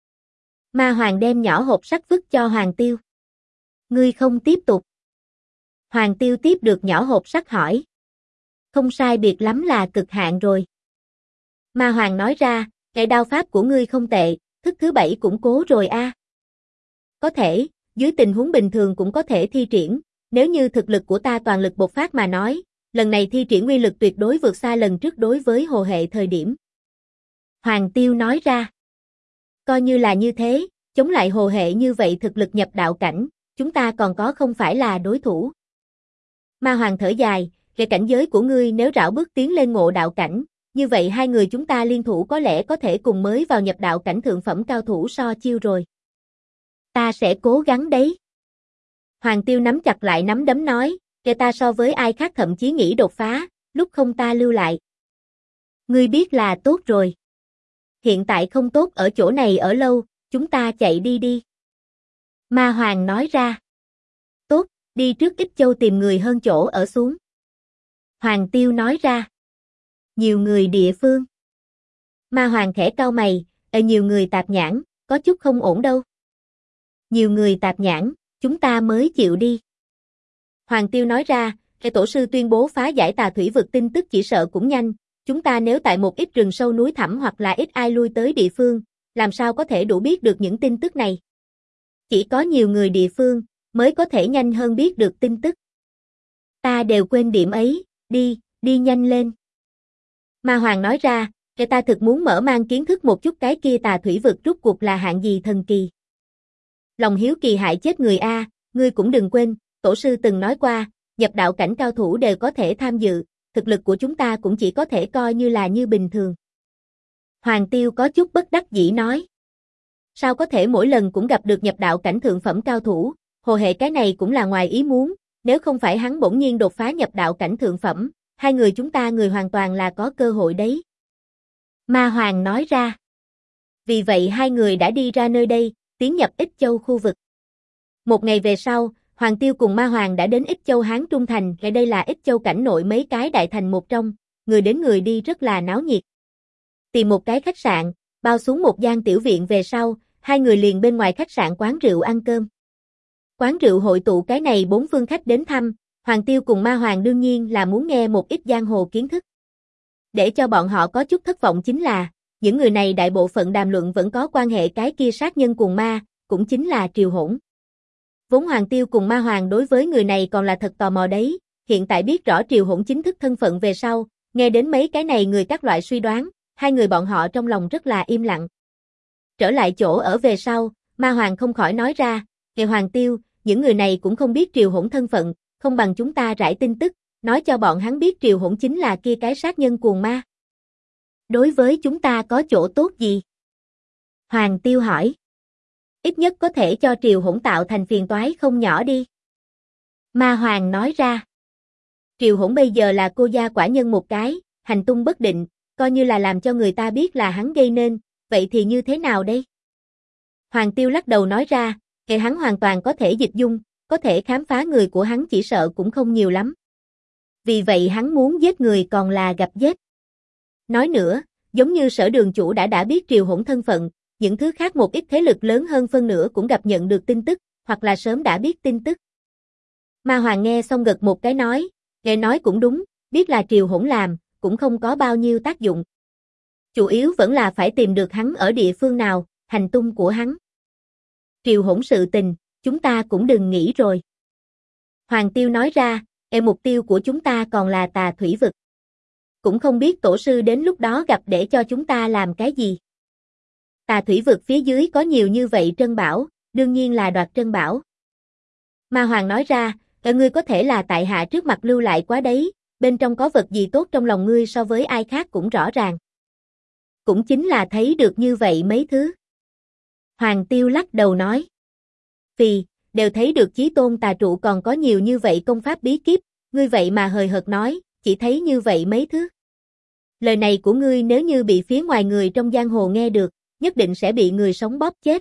Ma Hoàng đem nhỏ hộp sắt vứt cho Hoàng Tiêu. Ngươi không tiếp tục. Hoàng Tiêu tiếp được nhỏ hộp sắt hỏi. Không sai biệt lắm là cực hạn rồi. Ma Hoàng nói ra, cái đao pháp của ngươi không tệ, thức thứ 7 củng cố rồi a. Có thể, dưới tình huống bình thường cũng có thể thi triển, nếu như thực lực của ta toàn lực bộc phát mà nói, lần này thi triển uy lực tuyệt đối vượt xa lần trước đối với Hồ Hệ thời điểm. Hoàng Tiêu nói ra. Coi như là như thế, chống lại Hồ Hệ như vậy thực lực nhập đạo cảnh, chúng ta còn có không phải là đối thủ. Ma Hoàng thở dài, cái cảnh giới của ngươi nếu rảo bước tiến lên ngộ đạo cảnh, như vậy hai người chúng ta liên thủ có lẽ có thể cùng mới vào nhập đạo cảnh thượng phẩm cao thủ so chiêu rồi. Ta sẽ cố gắng đấy. Hoàng Tiêu nắm chặt lại nắm đấm nói, kẻ ta so với ai khác thậm chí nghĩ đột phá, lúc không ta lưu lại. Ngươi biết là tốt rồi. Hiện tại không tốt ở chỗ này ở lâu, chúng ta chạy đi đi. Ma Hoàng nói ra. Tốt, đi trước Ích Châu tìm người hơn chỗ ở xuống. Hoàng Tiêu nói ra. Nhiều người địa phương. Ma Hoàng khẽ cau mày, nhiều người tạp nhãn, có chút không ổn đâu. Nhiều người tạp nhãn, chúng ta mới chịu đi. Hoàng Tiêu nói ra, cái tổ sư tuyên bố phá giải tà thủy vực tin tức chỉ sợ cũng nhanh, chúng ta nếu tại một ít rừng sâu núi thẳm hoặc là ít ai lui tới địa phương, làm sao có thể đủ biết được những tin tức này. Chỉ có nhiều người địa phương, mới có thể nhanh hơn biết được tin tức. Ta đều quên điểm ấy, đi nhanh lên. Ma Hoàng nói ra, cái ta thực muốn mở mang kiến thức một chút cái kia tà thủy vực rút cuộc là hạng gì thần kỳ. Lòng hiếu kỳ hại chết người a, ngươi cũng đừng quên, tổ sư từng nói qua, nhập đạo cảnh cao thủ đều có thể tham dự, thực lực của chúng ta cũng chỉ có thể coi như là như bình thường. Hoàng Tiêu có chút bất đắc dĩ nói. Sao có thể mỗi lần cũng gặp được nhập đạo cảnh thượng phẩm cao thủ, Hồ Hệ cái này cũng là ngoài ý muốn, nếu không phải hắn bỗng nhiên đột phá nhập đạo cảnh thượng phẩm, hai người chúng ta người hoàn toàn là có cơ hội đấy. Ma Hoàng nói ra. Vì vậy hai người đã đi ra nơi đây, tiến nhập Ích Châu khu vực. Một ngày về sau, Hoàng Tiêu cùng Ma Hoàng đã đến Ích Châu Hán Trung Thành, cái đây là Ích Châu cảnh nội mấy cái đại thành một trong, người đến người đi rất là náo nhiệt. Tìm một cái khách sạn, bao xuống một gian tiểu viện về sau, hai người liền bên ngoài khách sạn quán rượu ăn cơm. Quán rượu hội tụ cái này 4 phương khách đến thăm, Hoàng Tiêu cùng Ma Hoàng đương nhiên là muốn nghe một ít giang hồ kiến thức. Để cho bọn họ có chút thất vọng chính là, những người này đại bộ phận đàm luận vẫn có quan hệ cái kia sát nhân cùng ma, cũng chính là Triều Hỗn. Vốn Hoàng Tiêu cùng Ma Hoàng đối với người này còn là thật tò mò đấy, hiện tại biết rõ Triều Hỗn chính thức thân phận về sau, nghe đến mấy cái này người các loại suy đoán, hai người bọn họ trong lòng rất là im lặng. Trở lại chỗ ở về sau, Ma Hoàng không khỏi nói ra, Kệ Hoàng Tiêu, những người này cũng không biết Triều Hỗn thân phận, không bằng chúng ta rải tin tức, nói cho bọn hắn biết Triều Hỗn chính là kia cái sát nhân cuồng ma. Đối với chúng ta có chỗ tốt gì? Hoàng Tiêu hỏi. Ít nhất có thể cho Triều Hỗn tạo thành phiền toái không nhỏ đi. Ma Hoàng nói ra. Triều Hỗn bây giờ là cô gia quả nhân một cái, hành tung bất định, coi như là làm cho người ta biết là hắn gây nên, vậy thì như thế nào đây? Hoàng Tiêu lắc đầu nói ra, kệ hắn hoàn toàn có thể dịch dung, có thể khám phá người của hắn chỉ sợ cũng không nhiều lắm. Vì vậy hắn muốn giết người còn là gặp giết. Nói nữa, giống như Sở Đường chủ đã biết Triều Hỗn thân phận, những thứ khác một ít thế lực lớn hơn phân nửa cũng gặp nhận được tin tức, hoặc là sớm đã biết tin tức. Ma Hoàng nghe xong gật một cái nói, nghe nói cũng đúng, biết là Triều Hỗn làm, cũng không có bao nhiêu tác dụng. Chủ yếu vẫn là phải tìm được hắn ở địa phương nào, hành tung của hắn. Triều Hỗn sự tình, chúng ta cũng đừng nghĩ rồi. Hoàng Tiêu nói ra, mục tiêu của chúng ta còn là Tà Thủy Vực. Cũng không biết tổ sư đến lúc đó gặp để cho chúng ta làm cái gì. Tà Thủy Vực phía dưới có nhiều như vậy trân bảo, đương nhiên là đoạt trân bảo. Ma Hoàng nói ra, ngươi có thể là tại hạ trước mặt lưu lại quá đấy, bên trong có vật gì tốt trong lòng ngươi so với ai khác cũng rõ ràng. Cũng chính là thấy được như vậy mấy thứ. Hoàng Tiêu lắc đầu nói. Vì, đều thấy được Chí Tôn tà trụ còn có nhiều như vậy công pháp bí kíp, ngươi vậy mà hời hợt nói, chỉ thấy như vậy mấy thứ. Lời này của ngươi nếu như bị phía ngoài người trong giang hồ nghe được, nhất định sẽ bị người sống bóp chết.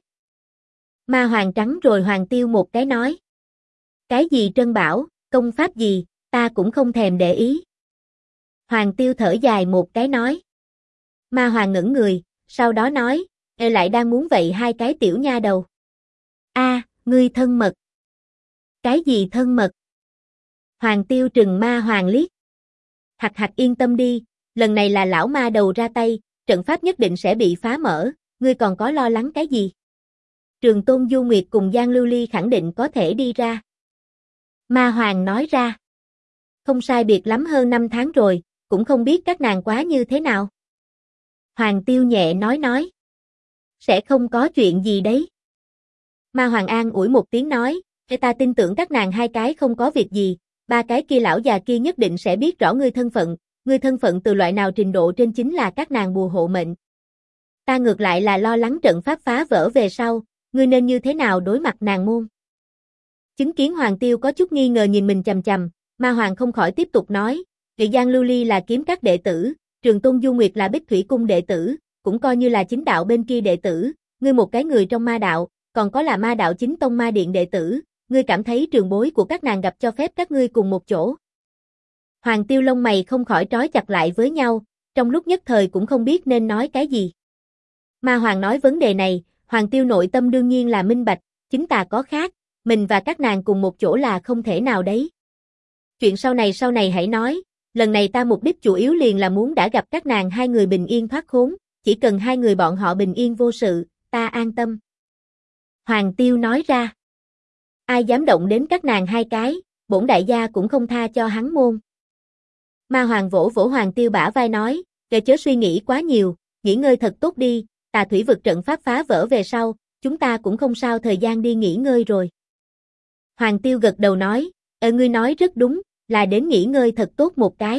Ma Hoàng trắng rồi Hoàng Tiêu một cái nói. Cái gì trân bảo, công pháp gì, ta cũng không thèm để ý. Hoàng Tiêu thở dài một cái nói. Ma Hoàng ngẩn người, sau đó nói, lại đang muốn vậy hai cái tiểu nha đầu. Ngươi thân mật. Cái gì thân mật? Hoàng Tiêu trừng Ma Hoàng liếc. Hặc hặc yên tâm đi, lần này là lão ma đầu ra tay, trận pháp nhất định sẽ bị phá mở, ngươi còn có lo lắng cái gì? Trường Tôn Du Nguyệt cùng Giang Lưu Ly khẳng định có thể đi ra. Ma Hoàng nói ra. Không sai biệt lắm hơn 5 tháng rồi, cũng không biết các nàng quá như thế nào. Hoàng Tiêu nhẹ nói. Sẽ không có chuyện gì đấy. Ma Hoàng an ủi một tiếng nói, ta tin tưởng các nàng hai cái không có việc gì, ba cái kia lão già kia nhất định sẽ biết rõ ngươi thân phận từ loại nào trình độ trên chính là các nàng bùa hộ mệnh. Ta ngược lại là lo lắng trận pháp phá vỡ về sau, ngươi nên như thế nào đối mặt nàng môn. Chứng kiến Hoàng Tiêu có chút nghi ngờ nhìn mình chằm chằm, Ma Hoàng không khỏi tiếp tục nói, Giang Lưu Ly là kiếm các đệ tử, Trường Tôn Du Nguyệt là Bích Thủy Cung đệ tử, cũng coi như là chính đạo bên kia đệ tử, ngươi một cái người trong ma đạo, còn có là ma đạo chính tông ma điện đệ tử, ngươi cảm thấy trường bối của các nàng gặp cho phép các ngươi cùng một chỗ. Hoàng Tiêu lông mày không khỏi trói chặt lại với nhau, trong lúc nhất thời cũng không biết nên nói cái gì. Ma Hoàng nói vấn đề này, Hoàng Tiêu nội tâm đương nhiên là minh bạch, chính ta có khác, mình và các nàng cùng một chỗ là không thể nào đấy. Chuyện sau này hãy nói, lần này ta mục đích chủ yếu liền là muốn đã gặp các nàng hai người bình yên thoát khốn, chỉ cần hai người bọn họ bình yên vô sự, ta an tâm. Hoàng Tiêu nói ra. Ai dám động đến các nàng hai cái, bổn đại gia cũng không tha cho hắn môn. Ma Hoàng vỗ vỗ Hoàng Tiêu bả vai nói, chớ suy nghĩ quá nhiều, nghỉ ngơi thật tốt đi, Tà Thủy Vực trận pháp phá vỡ về sau, chúng ta cũng không sao thời gian đi nghỉ ngơi rồi. Hoàng Tiêu gật đầu nói, ngươi nói rất đúng, là đến nghỉ ngơi thật tốt một cái.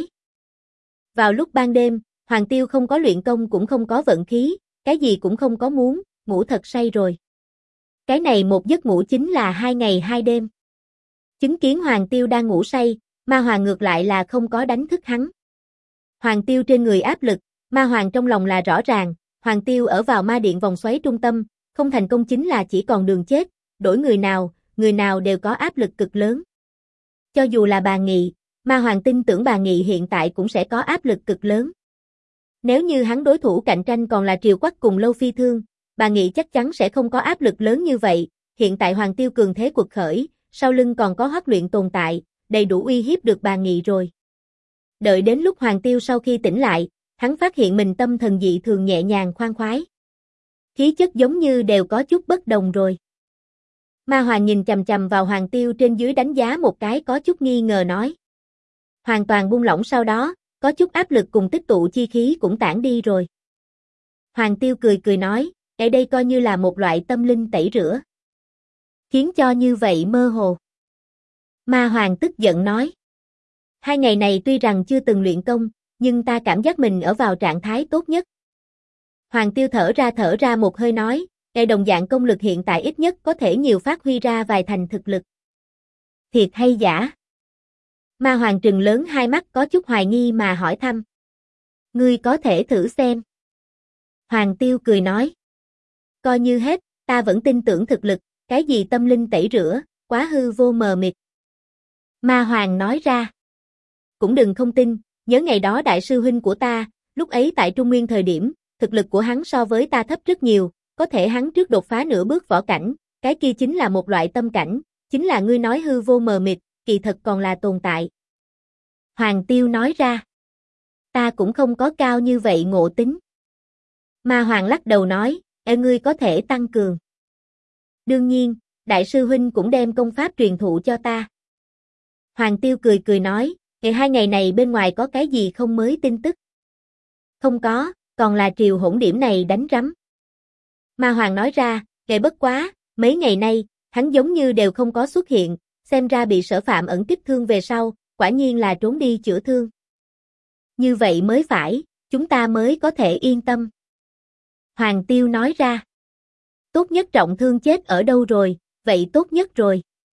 Vào lúc ban đêm, Hoàng Tiêu không có luyện công cũng không có vận khí, cái gì cũng không có muốn, ngủ thật say rồi. Cái này một giấc ngủ chính là 2 ngày 2 đêm. Chứng kiến Hoàng Tiêu đang ngủ say, Ma Hoàng ngược lại là không có đánh thức hắn. Hoàng Tiêu trên người áp lực, Ma Hoàng trong lòng là rõ ràng, Hoàng Tiêu ở vào ma điện vòng xoáy trung tâm, không thành công chính là chỉ còn đường chết, đổi người nào đều có áp lực cực lớn. Cho dù là bà Nghị, Ma Hoàng tin tưởng bà Nghị hiện tại cũng sẽ có áp lực cực lớn. Nếu như hắn đối thủ cạnh tranh còn là Triều Quắc cùng Lâu Phi Thương, bà Nghị chắc chắn sẽ không có áp lực lớn như vậy, hiện tại Hoàng Tiêu cường thế quật khởi, sau lưng còn có Hoắc Luyện tồn tại, đầy đủ uy hiếp được bà Nghị rồi. Đợi đến lúc Hoàng Tiêu sau khi tỉnh lại, hắn phát hiện mình tâm thần dị thường nhẹ nhàng khoan khoái. Khí chất giống như đều có chút bất đồng rồi. Ma Hoàng nhìn chằm chằm vào Hoàng Tiêu trên dưới đánh giá một cái có chút nghi ngờ nói. Hoàn toàn buông lỏng sau đó, có chút áp lực cùng tích tụ chi khí cũng tản đi rồi. Hoàng Tiêu cười cười nói, ở đây coi như là một loại tâm linh tẩy rửa. Khiến cho như vậy mơ hồ. Ma Hoàng tức giận nói. 2 ngày này tuy rằng chưa từng luyện công, nhưng ta cảm giác mình ở vào trạng thái tốt nhất. Hoàng Tiêu thở ra một hơi nói, đồng dạng công lực hiện tại ít nhất có thể nhiều phát huy ra vài thành thực lực. Thiệt hay giả? Ma Hoàng trừng lớn hai mắt có chút hoài nghi mà hỏi thăm. Ngươi có thể thử xem. Hoàng Tiêu cười nói. Coi như hết, ta vẫn tin tưởng thực lực, cái gì tâm linh tẩy rửa, quá hư vô mờ mịt. Ma Hoàng nói ra. Cũng đừng không tin, nhớ ngày đó đại sư huynh của ta, lúc ấy tại Trung Nguyên thời điểm, thực lực của hắn so với ta thấp rất nhiều, có thể hắn trước đột phá nửa bước võ cảnh, cái kia chính là một loại tâm cảnh, chính là ngươi nói hư vô mờ mịt, kỳ thật còn là tồn tại. Hoàng Tiêu nói ra. Ta cũng không có cao như vậy ngộ tính. Ma Hoàng lắc đầu nói, ngươi có thể tăng cường. Đương nhiên, đại sư huynh cũng đem công pháp truyền thụ cho ta. Hoàng Tiêu cười cười nói, 2 ngày này bên ngoài có cái gì không mới tin tức? Không có, còn là Triều Hỗn điểm này đánh rắm. Ma Hoàng nói ra, bất quá, mấy ngày nay, hắn giống như đều không có xuất hiện, xem ra bị Sở Phạm ẩn kích thương về sau, quả nhiên là trốn đi chữa thương. Như vậy mới phải, chúng ta mới có thể yên tâm. Hoàng Tiêu nói ra. Tốt nhất trọng thương chết ở đâu rồi, vậy tốt nhất rồi.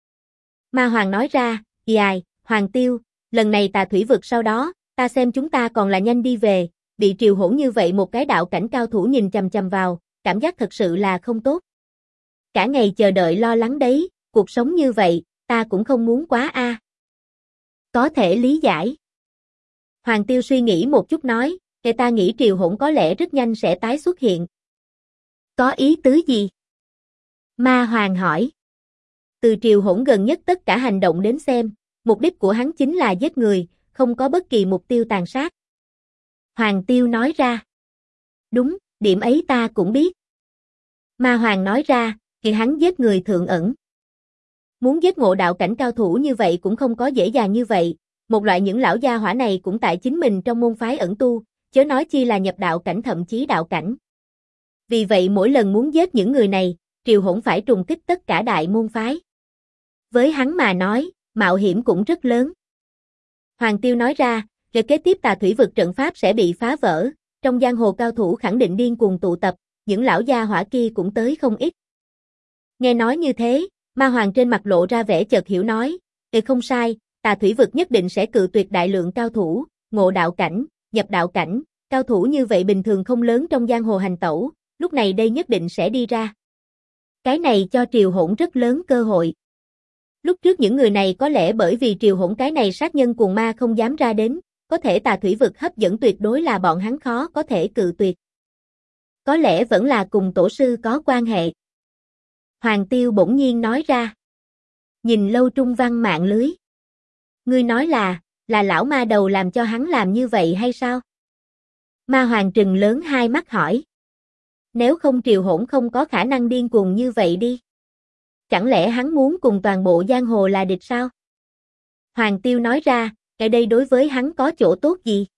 Ma Hoàng nói ra, Hoàng Tiêu, lần này Tà Thủy Vực sau đó, ta xem chúng ta còn là nhanh đi về, bị Triều Hỗn như vậy một cái đạo cảnh cao thủ nhìn chằm chằm vào, cảm giác thật sự là không tốt. Cả ngày chờ đợi lo lắng đấy, cuộc sống như vậy, ta cũng không muốn quá a. Có thể lý giải. Hoàng Tiêu suy nghĩ một chút nói, ta nghĩ Triều Hỗn có lẽ rất nhanh sẽ tái xuất hiện. Có ý tứ gì? Ma Hoàng hỏi. Từ Triều Hỗn gần nhất tất cả hành động đến xem, mục đích của hắn chính là giết người, không có bất kỳ mục tiêu tàn sát. Hoàng Tiêu nói ra. Đúng, điểm ấy ta cũng biết. Ma Hoàng nói ra, thì hắn giết người thượng ẩn. Muốn giết ngộ đạo cảnh cao thủ như vậy cũng không có dễ dàng như vậy, một loại những lão gia hỏa này cũng tại chính mình trong môn phái ẩn tu, chớ nói chi là nhập đạo cảnh thậm chí đạo cảnh. Vì vậy mỗi lần muốn giết những người này, Triều Hỗn phải trùng kích tất cả đại môn phái. Với hắn mà nói, mạo hiểm cũng rất lớn. Hoàng Tiêu nói ra, rồi kế tiếp Tà Thủy Vực trận pháp sẽ bị phá vỡ, trong giang hồ cao thủ khẳng định điên cuồng tụ tập, những lão gia hỏa kia cũng tới không ít. Nghe nói như thế, Ma Hoàng trên mặt lộ ra vẻ chợt hiểu nói, không sai, Tà Thủy Vực nhất định sẽ cự tuyệt đại lượng cao thủ, ngộ đạo cảnh, nhập đạo cảnh, cao thủ như vậy bình thường không lớn trong giang hồ hành tẩu, lúc này đây nhất định sẽ đi ra. Cái này cho Triều Hỗn rất lớn cơ hội. Lúc trước những người này có lẽ bởi vì Triều Hỗn cái này sát nhân cuồng ma không dám ra đến, có thể Tà Thủy Vực hấp dẫn tuyệt đối là bọn hắn khó có thể cự tuyệt. Có lẽ vẫn là cùng tổ sư có quan hệ. Hoàng Tiêu bỗng nhiên nói ra. Nhìn Lâu Trung Văn mạng lưới. Ngươi nói là lão ma đầu làm cho hắn làm như vậy hay sao? Ma Hoàng trừng lớn hai mắt hỏi. Nếu không Triều Hỗn không có khả năng điên cuồng như vậy đi. Chẳng lẽ hắn muốn cùng toàn bộ giang hồ là địch sao? Hoàng Tiêu nói ra, cái đây đối với hắn có chỗ tốt gì?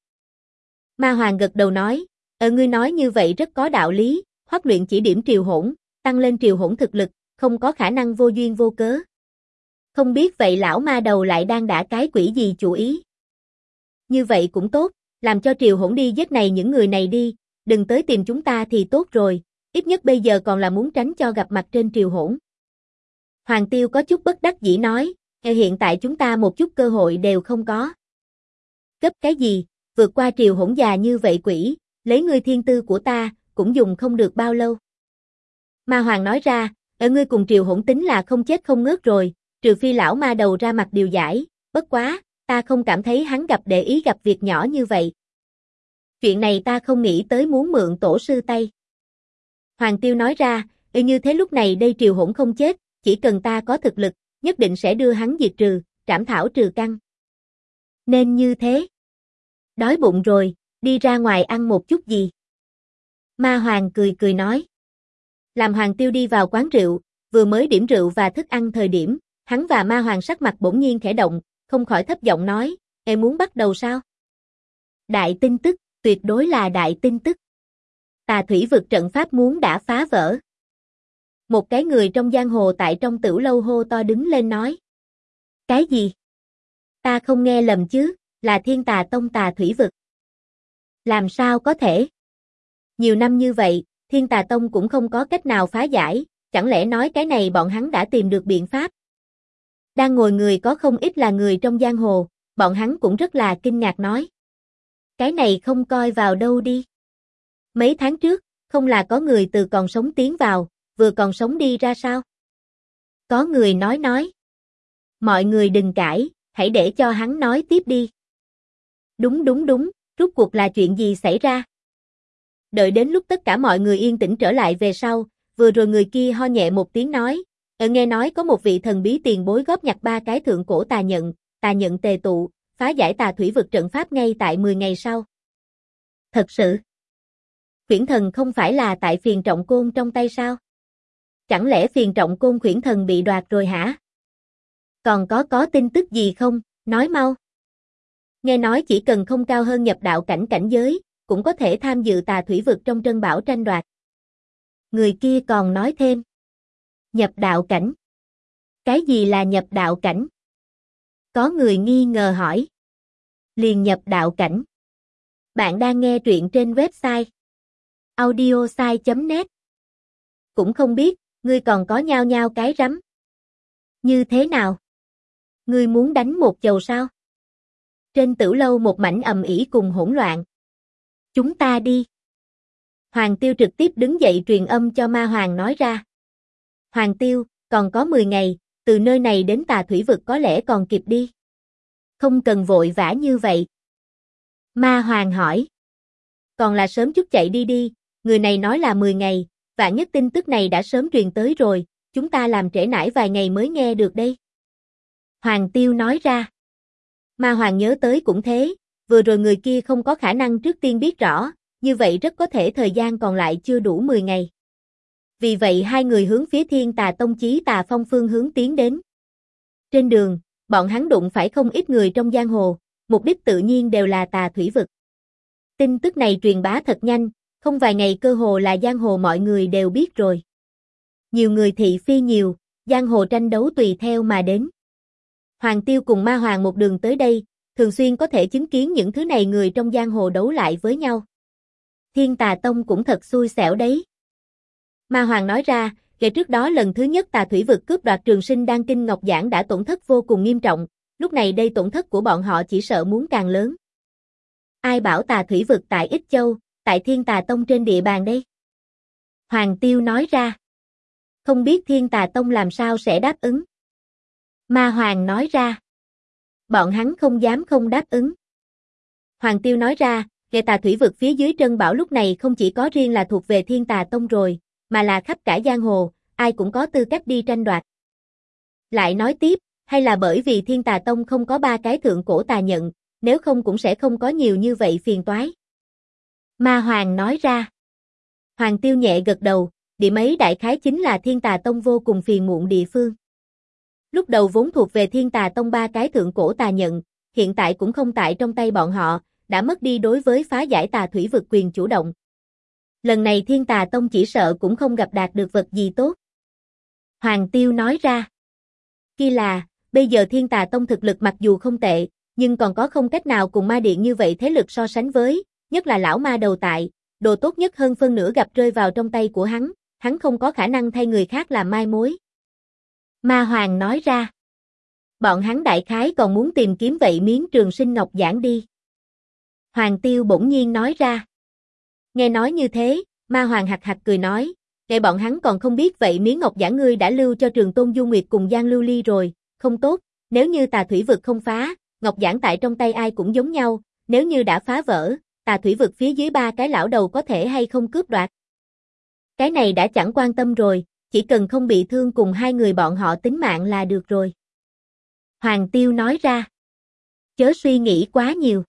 Ma Hoàng gật đầu nói, ngươi nói như vậy rất có đạo lý, Hoắc Luyện chỉ điểm Triều Hỗn, tăng lên Triều Hỗn thực lực, không có khả năng vô duyên vô cớ. Không biết vậy lão ma đầu lại đang đả cái quỷ gì chủ ý? Như vậy cũng tốt, làm cho Triều Hỗn đi giết này những người này đi, đừng tới tìm chúng ta thì tốt rồi, ít nhất bây giờ còn là muốn tránh cho gặp mặt trên Triều Hỗn. Hoàng Tiêu có chút bất đắc dĩ nói, hiện tại chúng ta một chút cơ hội đều không có. Gấp cái gì, vượt qua Triều Hỗn già như vậy quỷ, lấy ngươi thiên tư của ta, cũng dùng không được bao lâu. Ma Hoàng nói ra, ngươi cùng Triều Hỗn tính là không chết không ngớt rồi, trừ phi lão ma đầu ra mặt điều giải, bất quá, ta không cảm thấy hắn để ý gặp việc nhỏ như vậy. Chuyện này ta không nghĩ tới muốn mượn tổ sư tay. Hoàng Tiêu nói ra, như thế lúc này đây Triều Hỗn không chết, chỉ cần ta có thực lực, nhất định sẽ đưa hắn diệt trừ, trảm thảo trừ căn. Nên như thế. Đói bụng rồi, đi ra ngoài ăn một chút gì. Ma Hoàng cười cười nói. Làm Hoàng Tiêu đi vào quán rượu, vừa mới điểm rượu và thức ăn thời điểm, hắn và Ma Hoàng sắc mặt bỗng nhiên khẽ động, không khỏi thấp giọng nói, em muốn bắt đầu sao? Đại tin tức, tuyệt đối là đại tin tức. Tà thủy vực trận pháp muốn đã phá vỡ. Một cái người trong giang hồ tại trong tửu lâu hô to đứng lên nói. Cái gì? Ta không nghe lầm chứ, là Thiên Tà Tông tà thủy vực. Làm sao có thể? Nhiều năm như vậy, Thiên Tà Tông cũng không có cách nào phá giải, chẳng lẽ nói cái này bọn hắn đã tìm được biện pháp? Đang ngồi người có không ít là người trong giang hồ, bọn hắn cũng rất là kinh ngạc nói. Cái này không coi vào đâu đi. Mấy tháng trước, không là có người từ còn sống tiến vào, vừa còn sống đi ra sao? Có người nói. Mọi người đừng cãi, hãy để cho hắn nói tiếp đi. Đúng, rốt cuộc là chuyện gì xảy ra? Đợi đến lúc tất cả mọi người yên tĩnh trở lại về sau, vừa rồi người kia ho nhẹ một tiếng nói, nghe nói có một vị thần bí tiền bối góp nhặt 3 cái thượng cổ tà nhận tề tụ, phá giải tà thủy vực trận pháp ngay tại 10 ngày sau. Thật sự? Khuyển thần không phải là tại phiền trọng côn trong tay sao? Chẳng lẽ phiền trọng côn khuyển thần bị đoạt rồi hả? Còn có tin tức gì không, nói mau. Nghe nói chỉ cần không cao hơn nhập đạo cảnh giới, cũng có thể tham dự tà thủy vực trong trân bảo tranh đoạt. Người kia còn nói thêm. Nhập đạo cảnh? Cái gì là nhập đạo cảnh? Có người nghi ngờ hỏi. Liền nhập đạo cảnh. Bạn đang nghe truyện trên website audiosai.net. Cũng không biết, ngươi còn có nhao nhao cái rắm. Như thế nào? Ngươi muốn đánh một chầu sao? Trên tửu lâu một mảnh ầm ĩ cùng hỗn loạn. Chúng ta đi. Hoàng Tiêu trực tiếp đứng dậy truyền âm cho Ma Hoàng nói ra. Hoàng Tiêu, còn có 10 ngày, từ nơi này đến tà thủy vực có lẽ còn kịp đi. Không cần vội vã như vậy. Ma Hoàng hỏi. Còn là sớm chút chạy đi, người này nói là 10 ngày, vạn nhất tin tức này đã sớm truyền tới rồi, chúng ta làm trễ nải vài ngày mới nghe được đây. Hoàng Tiêu nói ra. Ma Hoàng nhớ tới cũng thế, vừa rồi người kia không có khả năng trước tiên biết rõ, như vậy rất có thể thời gian còn lại chưa đủ 10 ngày. Vì vậy hai người hướng phía Thiên Tà Tông Chí Tà Phong phương hướng tiến đến. Trên đường, bọn hắn đụng phải không ít người trong giang hồ, mục đích tự nhiên đều là tà thủy vực. Tin tức này truyền bá thật nhanh, không vài ngày cơ hồ là giang hồ mọi người đều biết rồi. Nhiều người thị phi nhiều, giang hồ tranh đấu tùy theo mà đến. Hoàng Tiêu cùng Ma Hoàng một đường tới đây, thường xuyên có thể chứng kiến những thứ này người trong giang hồ đấu lại với nhau. Thiên Tà Tông cũng thật xui xẻo đấy. Ma Hoàng nói ra, kể trước đó lần thứ nhất tà thủy vực cướp đoạt Trường Sinh Đan Kinh Ngọc Giản đã tổn thất vô cùng nghiêm trọng, lúc này đây tổn thất của bọn họ chỉ sợ muốn càng lớn. Ai bảo tà thủy vực tại Ích Châu, tại Thiên Tà Tông trên địa bàn đây? Hoàng Tiêu nói ra. Không biết Thiên Tà Tông làm sao sẽ đáp ứng. Ma Hoàng nói ra. Bọn hắn không dám không đáp ứng. Hoàng Tiêu nói ra, kẻ tà thủy vực phía dưới Trân Bảo lúc này không chỉ có riêng là thuộc về Thiên Tà Tông rồi, mà là khắp cả giang hồ, ai cũng có tư cách đi tranh đoạt. Lại nói tiếp, hay là bởi vì Thiên Tà Tông không có 3 cái thượng cổ tà nhận, nếu không cũng sẽ không có nhiều như vậy phiền toái. Ma Hoàng nói ra. Hoàng Tiêu nhẹ gật đầu, điểm ấy đại khái chính là Thiên Tà Tông vô cùng phiền muộn địa phương. Lúc đầu vốn thuộc về Thiên Tà Tông 3 cái thượng cổ tà nhận, hiện tại cũng không tại trong tay bọn họ, đã mất đi đối với phá giải tà thủy vực quyền chủ động. Lần này Thiên Tà Tông chỉ sợ cũng không gặp đạt được vật gì tốt. Hoàng Tiêu nói ra. Kia là, bây giờ Thiên Tà Tông thực lực mặc dù không tệ, nhưng còn có không cách nào cùng ma điện như vậy thế lực so sánh với, nhất là lão ma đầu tại, đồ tốt nhất hơn phân nửa gặp rơi vào trong tay của hắn không có khả năng thay người khác làm mai mối. Ma Hoàng nói ra. Bọn hắn đại khái còn muốn tìm kiếm vậy miếng Trường Sinh Ngọc Giản đi. Hoàng Tiêu bỗng nhiên nói ra. Nghe nói như thế, Ma Hoàng hạc hạc cười nói, để bọn hắn còn không biết vậy miếng Ngọc Giản ngươi đã lưu cho Trường Tôn Du Nguyệt cùng Giang Lưu Ly rồi, không tốt, nếu như tà thủy vực không phá, Ngọc Giản tại trong tay ai cũng giống nhau, nếu như đã phá vỡ, tà thủy vực phía dưới 3 cái lão đầu có thể hay không cướp đoạt. Cái này đã chẳng quan tâm rồi, chỉ cần không bị thương cùng hai người bọn họ tính mạng là được rồi. Hoàng Tiêu nói ra. Chớ suy nghĩ quá nhiều.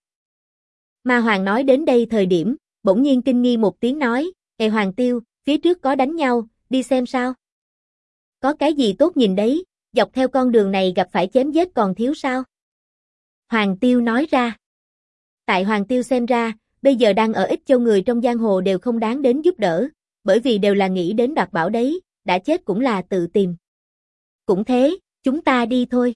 Ma Hoàng nói đến đây thời điểm, bỗng nhiên kinh nghi một tiếng nói, Ê Hoàng Tiêu, phía trước có đánh nhau, đi xem sao? Có cái gì tốt nhìn đấy, dọc theo con đường này gặp phải chém giết còn thiếu sao? Hoàng Tiêu nói ra. Tại Hoàng Tiêu xem ra, bây giờ đang ở Ích Châu người trong giang hồ đều không đáng đến giúp đỡ, bởi vì đều là nghĩ đến đoạt bảo đấy, đã chết cũng là tự tìm. Cũng thế, chúng ta đi thôi.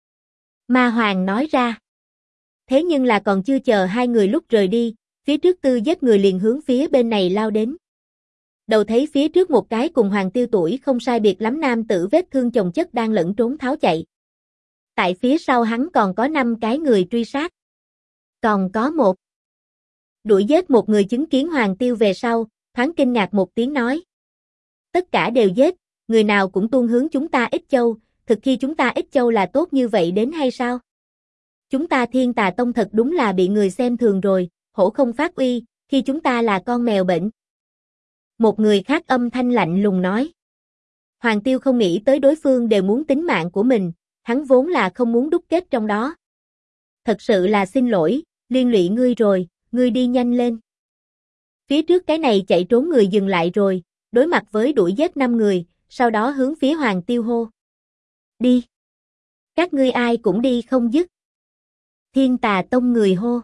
Ma Hoàng nói ra. Thế nhưng là còn chưa chờ hai người lúc rời đi, phía trước Tư Giết người liền hướng phía bên này lao đến. Đầu thấy phía trước một cái cùng Hoàng Tiêu tuổi không sai biệt lắm nam tử vết thương chồng chất đang lẫn trốn tháo chạy. Tại phía sau hắn còn có 5 cái người truy sát. Còn có một. Đuổi giết một người chứng kiến Hoàng Tiêu về sau, thoáng kinh ngạc một tiếng nói. Tất cả đều giết, người nào cũng tuôn hướng chúng ta Ích Châu, thực khi chúng ta Ích Châu là tốt như vậy đến hay sao? Chúng ta Thiên Tà Tông thật đúng là bị người xem thường rồi, hổ không phát uy, khi chúng ta là con mèo bệnh. Một người khác âm thanh lạnh lùng nói. Hoàng Tiêu không nghĩ tới đối phương đều muốn tính mạng của mình, hắn vốn là không muốn đúc kết trong đó. Thật sự là xin lỗi, liên lụy ngươi rồi, ngươi đi nhanh lên. Phía trước cái này chạy trốn người dừng lại rồi, đối mặt với đuổi giết 5 người, sau đó hướng phía Hoàng Tiêu hô. Đi. Các ngươi ai cũng đi không dứt. Thiên Tà Tông người hô.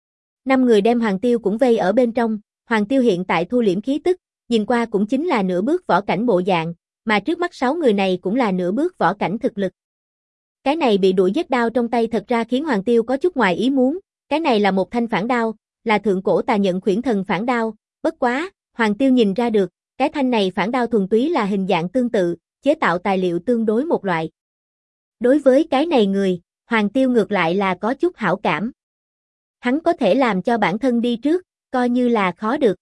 5 người đem Hoàng Tiêu cũng vây ở bên trong, Hoàng Tiêu hiện tại thu liễm khí tức, nhìn qua cũng chính là nửa bước võ cảnh bộ dạng, mà trước mắt 6 người này cũng là nửa bước võ cảnh thực lực. Cái này bị đuổi giết đao trong tay thật ra khiến Hoàng Tiêu có chút ngoài ý muốn, cái này là một thanh phản đao, là thượng cổ tà nhận khuyển thần phản đao, bất quá, Hoàng Tiêu nhìn ra được, cái thanh này phản đao thuần túy là hình dạng tương tự, chế tạo tài liệu tương đối một loại. Đối với cái này người, Hoàng Tiêu ngược lại là có chút hảo cảm. Hắn có thể làm cho bản thân đi trước, coi như là khó được.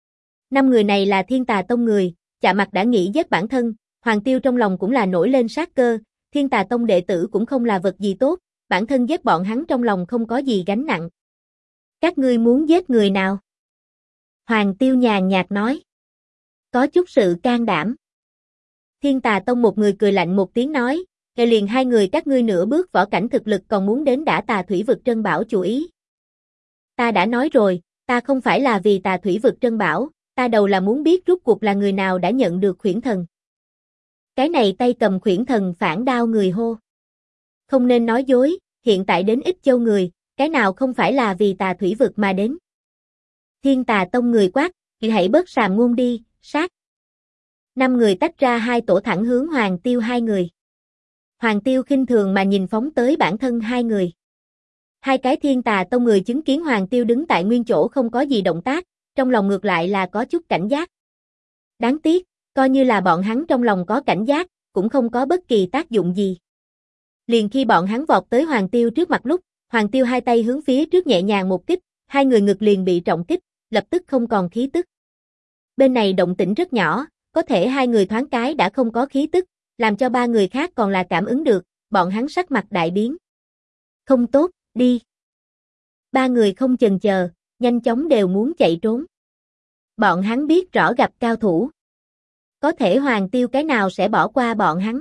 5 người này là Thiên Tà Tông người, chạ mặt đã nghĩ giết bản thân, Hoàng Tiêu trong lòng cũng là nổi lên sát cơ, Thiên Tà Tông đệ tử cũng không là vật gì tốt, bản thân giết bọn hắn trong lòng không có gì gánh nặng. Các ngươi muốn giết người nào? Hoàng Tiêu nhàn nhạt nói. Có chút sự can đảm. Thiên Tà Tông một người cười lạnh một tiếng nói, kể liền 2 người các ngươi nửa bước võ cảnh thực lực còn muốn đến đã Tà Thủy Vực Trân Bảo chủ ý. Ta đã nói rồi, ta không phải là vì Tà Thủy Vực Trân Bảo, ta đầu là muốn biết rốt cuộc là người nào đã nhận được khuyển thần. Cái này tay cầm khuyển thần phản đao người hô. Không nên nói dối, hiện tại đến Ích Châu người, cái nào không phải là vì Tà Thủy Vực mà đến. Thiên Tà Tông người quát, hãy bớt sàm ngôn đi, sát. 5 người tách ra 2 tổ thẳng hướng Hoàng Tiêu 2 người. Hoàng Tiêu khinh thường mà nhìn phóng tới bản thân 2 người. 2 cái Thiên Tà Tông người chứng kiến Hoàng Tiêu đứng tại nguyên chỗ không có gì động tác, trong lòng ngược lại là có chút cảnh giác. Đáng tiếc, coi như là bọn hắn trong lòng có cảnh giác, cũng không có bất kỳ tác dụng gì. Liền khi bọn hắn vọt tới Hoàng Tiêu trước mặt lúc, Hoàng Tiêu 2 tay hướng phía trước nhẹ nhàng một kích, 2 người ngực liền bị trọng kích, lập tức không còn khí tức. Bên này động tĩnh rất nhỏ, có thể 2 người thoáng cái đã không có khí tức, làm cho 3 người khác còn là cảm ứng được, bọn hắn sắc mặt đại biến. Không tốt, đi. 3 người không chần chờ, nhanh chóng đều muốn chạy trốn. Bọn hắn biết rõ gặp cao thủ. Có thể Hoàng Tiêu cái nào sẽ bỏ qua bọn hắn.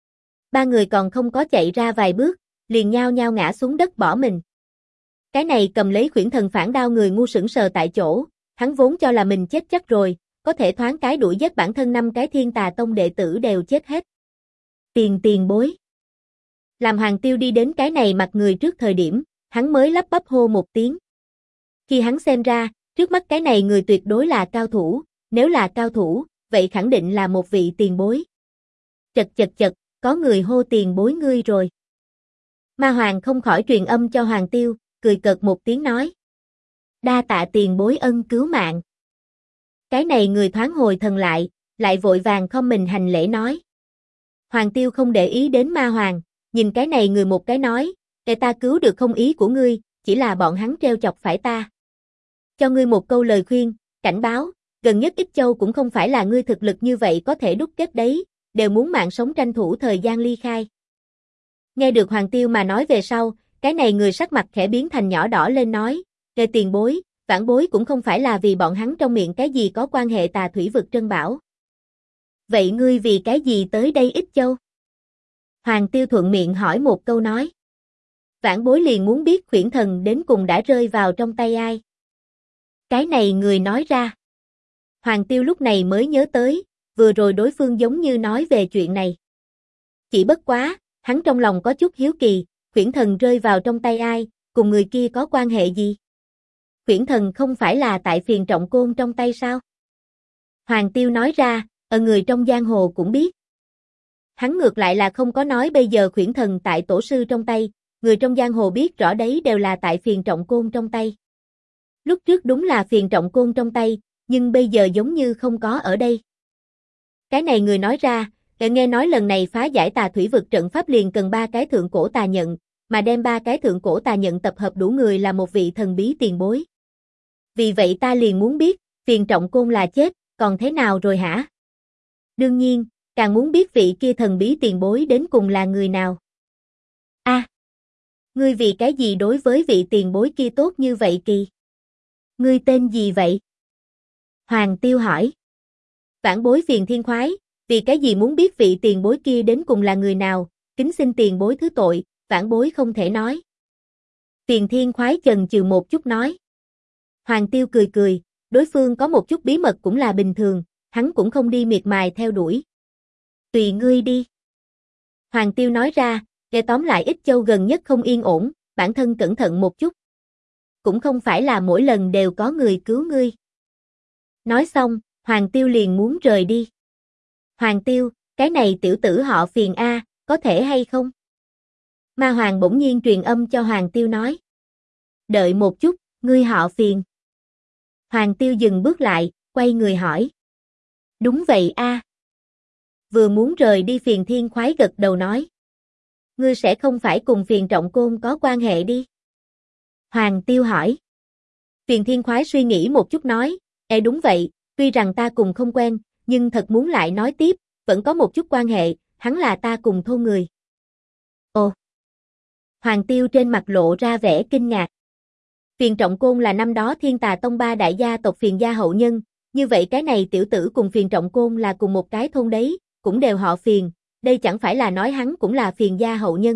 3 người còn không có chạy ra vài bước, liền nhao nhao ngã xuống đất bỏ mình. Cái này cầm lấy khuyển thần phản đao người ngu sững sờ tại chỗ, hắn vốn cho là mình chết chắc rồi, có thể thoáng cái đuổi giết bản thân 5 cái Thiên Tà Tông đệ tử đều chết hết. Tiền bối. Làm Hoàng Tiêu đi đến cái này mặt người trước thời điểm, hắn mới lắp bắp hô một tiếng. Khi hắn xem ra, trước mắt cái này người tuyệt đối là cao thủ, nếu là cao thủ, vậy khẳng định là một vị tiền bối. Chật, có người hô tiền bối ngươi rồi. Ma Hoàng không khỏi truyền âm cho Hoàng Tiêu, cười cợt một tiếng nói. Đa tạ tiền bối ân cứu mạng. Cái này người thoáng hồi thần lại vội vàng không mình hành lễ nói. Hoàng Tiêu không để ý đến Ma Hoàng, nhìn cái này người một cái nói, để ta cứu được không ý của ngươi, chỉ là bọn hắn treo chọc phải ta. Cho ngươi một câu lời khuyên, cảnh báo, gần nhất Ích Châu cũng không phải là ngươi thực lực như vậy có thể đúc kết đấy, đều muốn mạng sống tranh thủ thời gian ly khai. Nghe được Hoàng Tiêu mà nói về sau, cái này người sắc mặt khẽ biến thành nhỏ đỏ lên nói, Lê tiền bối, vãn bối cũng không phải là vì bọn hắn trong miệng cái gì có quan hệ Tà Thủy Vực Trân Bảo. Vậy ngươi vì cái gì tới đây Ích Châu? Hoàng Tiêu thuận miệng hỏi một câu nói. Vãn bối liền muốn biết khuyển thần đến cùng đã rơi vào trong tay ai. Cái này người nói ra. Hoàng Tiêu lúc này mới nhớ tới, vừa rồi đối phương giống như nói về chuyện này. Chỉ bất quá, hắn trong lòng có chút hiếu kỳ, khuyển thần rơi vào trong tay ai, cùng người kia có quan hệ gì? Quyển thần không phải là tại Phiền Trọng Côn trong tay sao? Hoàng Tiêu nói ra, người trong giang hồ cũng biết. Hắn ngược lại là không có nói bây giờ quyển thần tại tổ sư trong tay, người trong giang hồ biết rõ đấy đều là tại Phiền Trọng Côn trong tay. Lúc trước đúng là Phiền Trọng Côn trong tay, nhưng bây giờ giống như không có ở đây. Cái này người nói ra, nghe nói lần này phá giải tà thủy vực trận pháp liền cần 3 cái thượng cổ tà nhận, mà đem 3 cái thượng cổ tà nhận tập hợp đủ người là một vị thần bí tiền bối. Vì vậy ta liền muốn biết, Phiền Trọng Côn là chết, còn thế nào rồi hả? Đương nhiên, càng muốn biết vị kia thần bí tiền bối đến cùng là người nào. Ngươi vì cái gì đối với vị tiền bối kia tốt như vậy kỳ? Ngươi tên gì vậy? Hoàng Tiêu hỏi. Vãn bối Phiền Thiên Khoái, vì cái gì muốn biết vị tiền bối kia đến cùng là người nào, kính xin tiền bối thứ tội, vãn bối không thể nói. Phiền Thiên Khoái chần chừ một chút nói. Hoàng Tiêu cười cười, đối phương có một chút bí mật cũng là bình thường, hắn cũng không đi miệt mài theo đuổi. Tùy ngươi đi. Hoàng Tiêu nói ra, nghe tóm lại Ích Châu gần nhất không yên ổn, bản thân cẩn thận một chút. Cũng không phải là mỗi lần đều có người cứu ngươi. Nói xong, Hoàng Tiêu liền muốn rời đi. Hoàng Tiêu, cái này tiểu tử họ Phiền a, có thể hay không? Ma Hoàng bỗng nhiên truyền âm cho Hoàng Tiêu nói. Đợi một chút, ngươi họ Phiền. Hoàng Tiêu dừng bước lại, quay người hỏi. Đúng vậy a. Vừa muốn rời đi Phiền Thiên Khoái gật đầu nói. Ngươi sẽ không phải cùng Phiền Trọng Côn có quan hệ đi? Hoàng Tiêu hỏi. Phiền Thiên Khoái suy nghĩ một chút nói, đúng vậy, tuy rằng ta cùng không quen, nhưng thật muốn lại nói tiếp, vẫn có một chút quan hệ, hắn là ta cùng thôn người. Ồ! Hoàng Tiêu trên mặt lộ ra vẻ kinh ngạc. Phiền Trọng Côn là năm đó Thiên Tà Tông 3 đại gia tộc Phiền gia hậu nhân, như vậy cái này tiểu tử cùng Phiền Trọng Côn là cùng một cái thôn đấy, cũng đều họ Phiền, đây chẳng phải là nói hắn cũng là Phiền gia hậu nhân.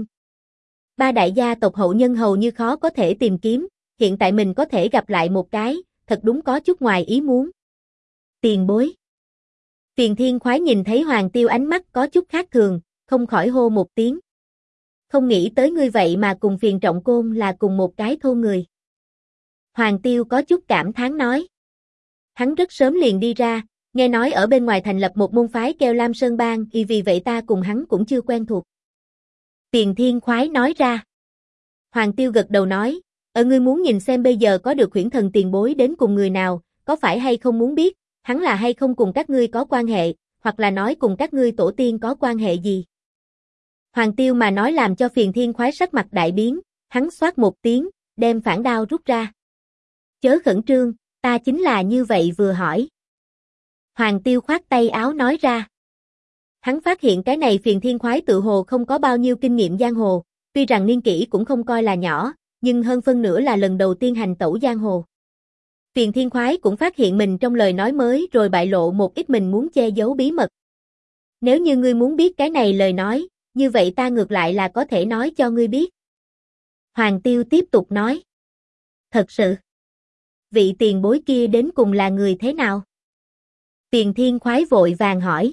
3 đại gia tộc hậu nhân hầu như khó có thể tìm kiếm, hiện tại mình có thể gặp lại một cái, thật đúng có chút ngoài ý muốn. Tiền bối. Phiền Thiên Khoái nhìn thấy Hoàng Tiêu ánh mắt có chút khác thường, không khỏi hô một tiếng. Không nghĩ tới ngươi vậy mà cùng Phiền Trọng Côn là cùng một cái thôn người. Hoàng Tiêu có chút cảm thán nói. Hắn rất sớm liền đi ra, nghe nói ở bên ngoài thành lập một môn phái kêu Lam Sơn Bang, vì vậy ta cùng hắn cũng chưa quen thuộc. Phiền Thiên Khoái nói ra. Hoàng Tiêu gật đầu nói, ngươi muốn nhìn xem bây giờ có được huyễn thần tiền bối đến cùng người nào, có phải hay không muốn biết, hắn là hay không cùng các ngươi có quan hệ, hoặc là nói cùng các ngươi tổ tiên có quan hệ gì. Hoàng Tiêu mà nói làm cho Phiền Thiên Khoái sắc mặt đại biến, hắn xoát một tiếng, đem phản đao rút ra. Chớ khẩn trương, ta chính là như vậy vừa hỏi. Hoàng Tiêu khoát tay áo nói ra. Hắn phát hiện cái này Phiền Thiên Khoái tự hồ không có bao nhiêu kinh nghiệm giang hồ, tuy rằng niên kỷ cũng không coi là nhỏ, nhưng hơn phân nửa là lần đầu tiên hành tẩu giang hồ. Phiền Thiên Khoái cũng phát hiện mình trong lời nói mới rồi bại lộ một ít mình muốn che giấu bí mật. Nếu như ngươi muốn biết cái này lời nói, như vậy ta ngược lại là có thể nói cho ngươi biết. Hoàng Tiêu tiếp tục nói. Thật sự. Vị tiền bối kia đến cùng là người thế nào? Phiền Thiên Khoái vội vàng hỏi.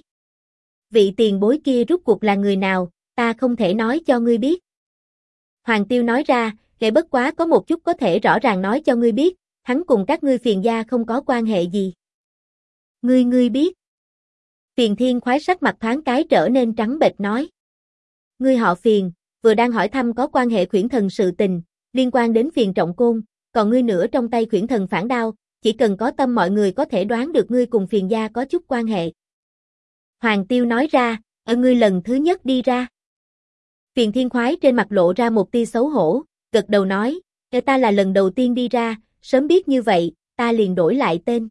Vị tiền bối kia rốt cuộc là người nào, ta không thể nói cho ngươi biết. Hoàng Tiêu nói ra, bất quá có một chút có thể rõ ràng nói cho ngươi biết, hắn cùng các ngươi Phiền gia không có quan hệ gì. Ngươi biết. Phiền Thiên Khoái sắc mặt thoáng cái trở nên trắng bệch nói. Ngươi họ Phiền, vừa đang hỏi thăm có quan hệ khuyển thần sự tình, liên quan đến Phiền Trọng Côn, còn ngươi nữa trong tay khuyển thần phản đao, chỉ cần có tâm mọi người có thể đoán được ngươi cùng Phiền gia có chút quan hệ. Hoàng Tiêu nói ra, ngươi lần thứ nhất đi ra. Phiền Thiên Khoái trên mặt lộ ra một tia xấu hổ, gật đầu nói, ta là lần đầu tiên đi ra, sớm biết như vậy, ta liền đổi lại tên.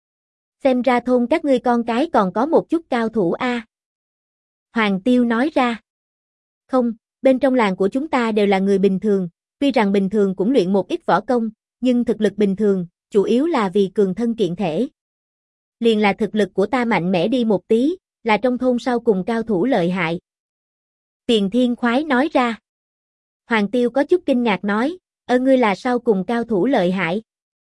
Xem ra thôn các ngươi con cái còn có một chút cao thủ a. Hoàng Tiêu nói ra. Không, bên trong làng của chúng ta đều là người bình thường, tuy rằng bình thường cũng luyện một ít võ công, nhưng thực lực bình thường, chủ yếu là vì cường thân kiện thể. Liền là thực lực của ta mạnh mẽ đi một tí, là trong thôn sau cùng cao thủ lợi hại. Phiền Thiên Khoái nói ra. Hoàng Tiêu có chút kinh ngạc nói, ngươi là sau cùng cao thủ lợi hại.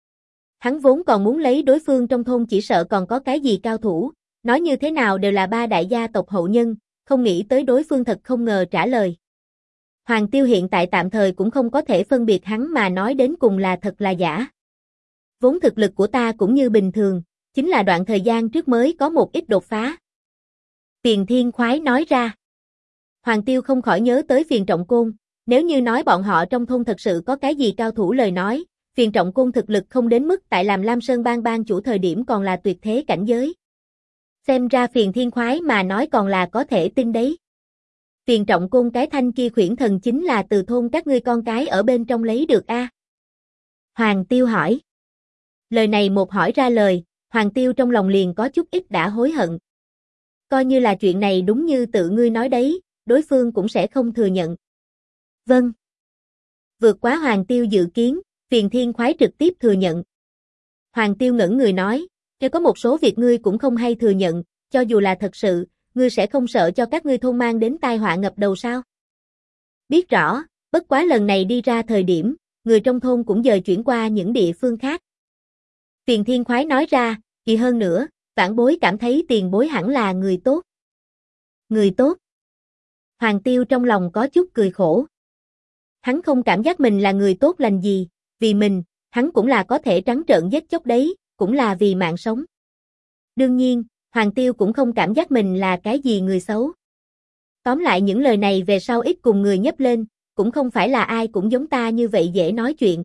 Hắn vốn còn muốn lấy đối phương trong thôn chỉ sợ còn có cái gì cao thủ, nói như thế nào đều là 3 đại gia tộc hậu nhân, không nghĩ tới đối phương thật không ngờ trả lời. Hoàng Tiêu hiện tại tạm thời cũng không có thể phân biệt hắn mà nói đến cùng là thật là giả. Vốn thực lực của ta cũng như bình thường, chính là đoạn thời gian trước mới có một ít đột phá. Phiền Thiên Khoái nói ra. Hoàng Tiêu không khỏi nhớ tới Phiền Trọng Côn, nếu như nói bọn họ trong thôn thật sự có cái gì cao thủ lời nói, Phiền Trọng Côn thực lực không đến mức tại làm Lam Sơn Bang bang chủ thời điểm còn là tuyệt thế cảnh giới. Xem ra Phiền Thiên Khoái mà nói còn là có thể tin đấy. Phiền Trọng Côn cái thanh kia khuyển thần chính là từ thôn các ngươi con cái ở bên trong lấy được a? Hoàng Tiêu hỏi. Lời này một hỏi ra lời, Hoàng Tiêu trong lòng liền có chút ít đã hối hận. Coi như là chuyện này đúng như tự ngươi nói đấy, đối phương cũng sẽ không thừa nhận. Vâng. Vượt quá Hoàng Tiêu dự kiến, Phiền Thiên Khoái trực tiếp thừa nhận. Hoàng Tiêu ngẩn người nói, nếu có một số việc ngươi cũng không hay thừa nhận, cho dù là thật sự, ngươi sẽ không sợ cho các ngươi thôn mang đến tai họa ngập đầu sao? Biết rõ, bất quá lần này đi ra thời điểm, người trong thôn cũng dời chuyển qua những địa phương khác. Phiền Thiên Khoái nói ra, kỳ hơn nữa, vãn bối cảm thấy tiền bối hẳn là người tốt. Người tốt. Hoàng Tiêu trong lòng có chút cười khổ. Hắn không cảm giác mình là người tốt lành gì, vì mình, hắn cũng là có thể trắng trợn giết chóc đấy, cũng là vì mạng sống. Đương nhiên, Hoàng Tiêu cũng không cảm giác mình là cái gì người xấu. Tóm lại những lời này về sau ít cùng người nhấp lên, cũng không phải là ai cũng giống ta như vậy dễ nói chuyện.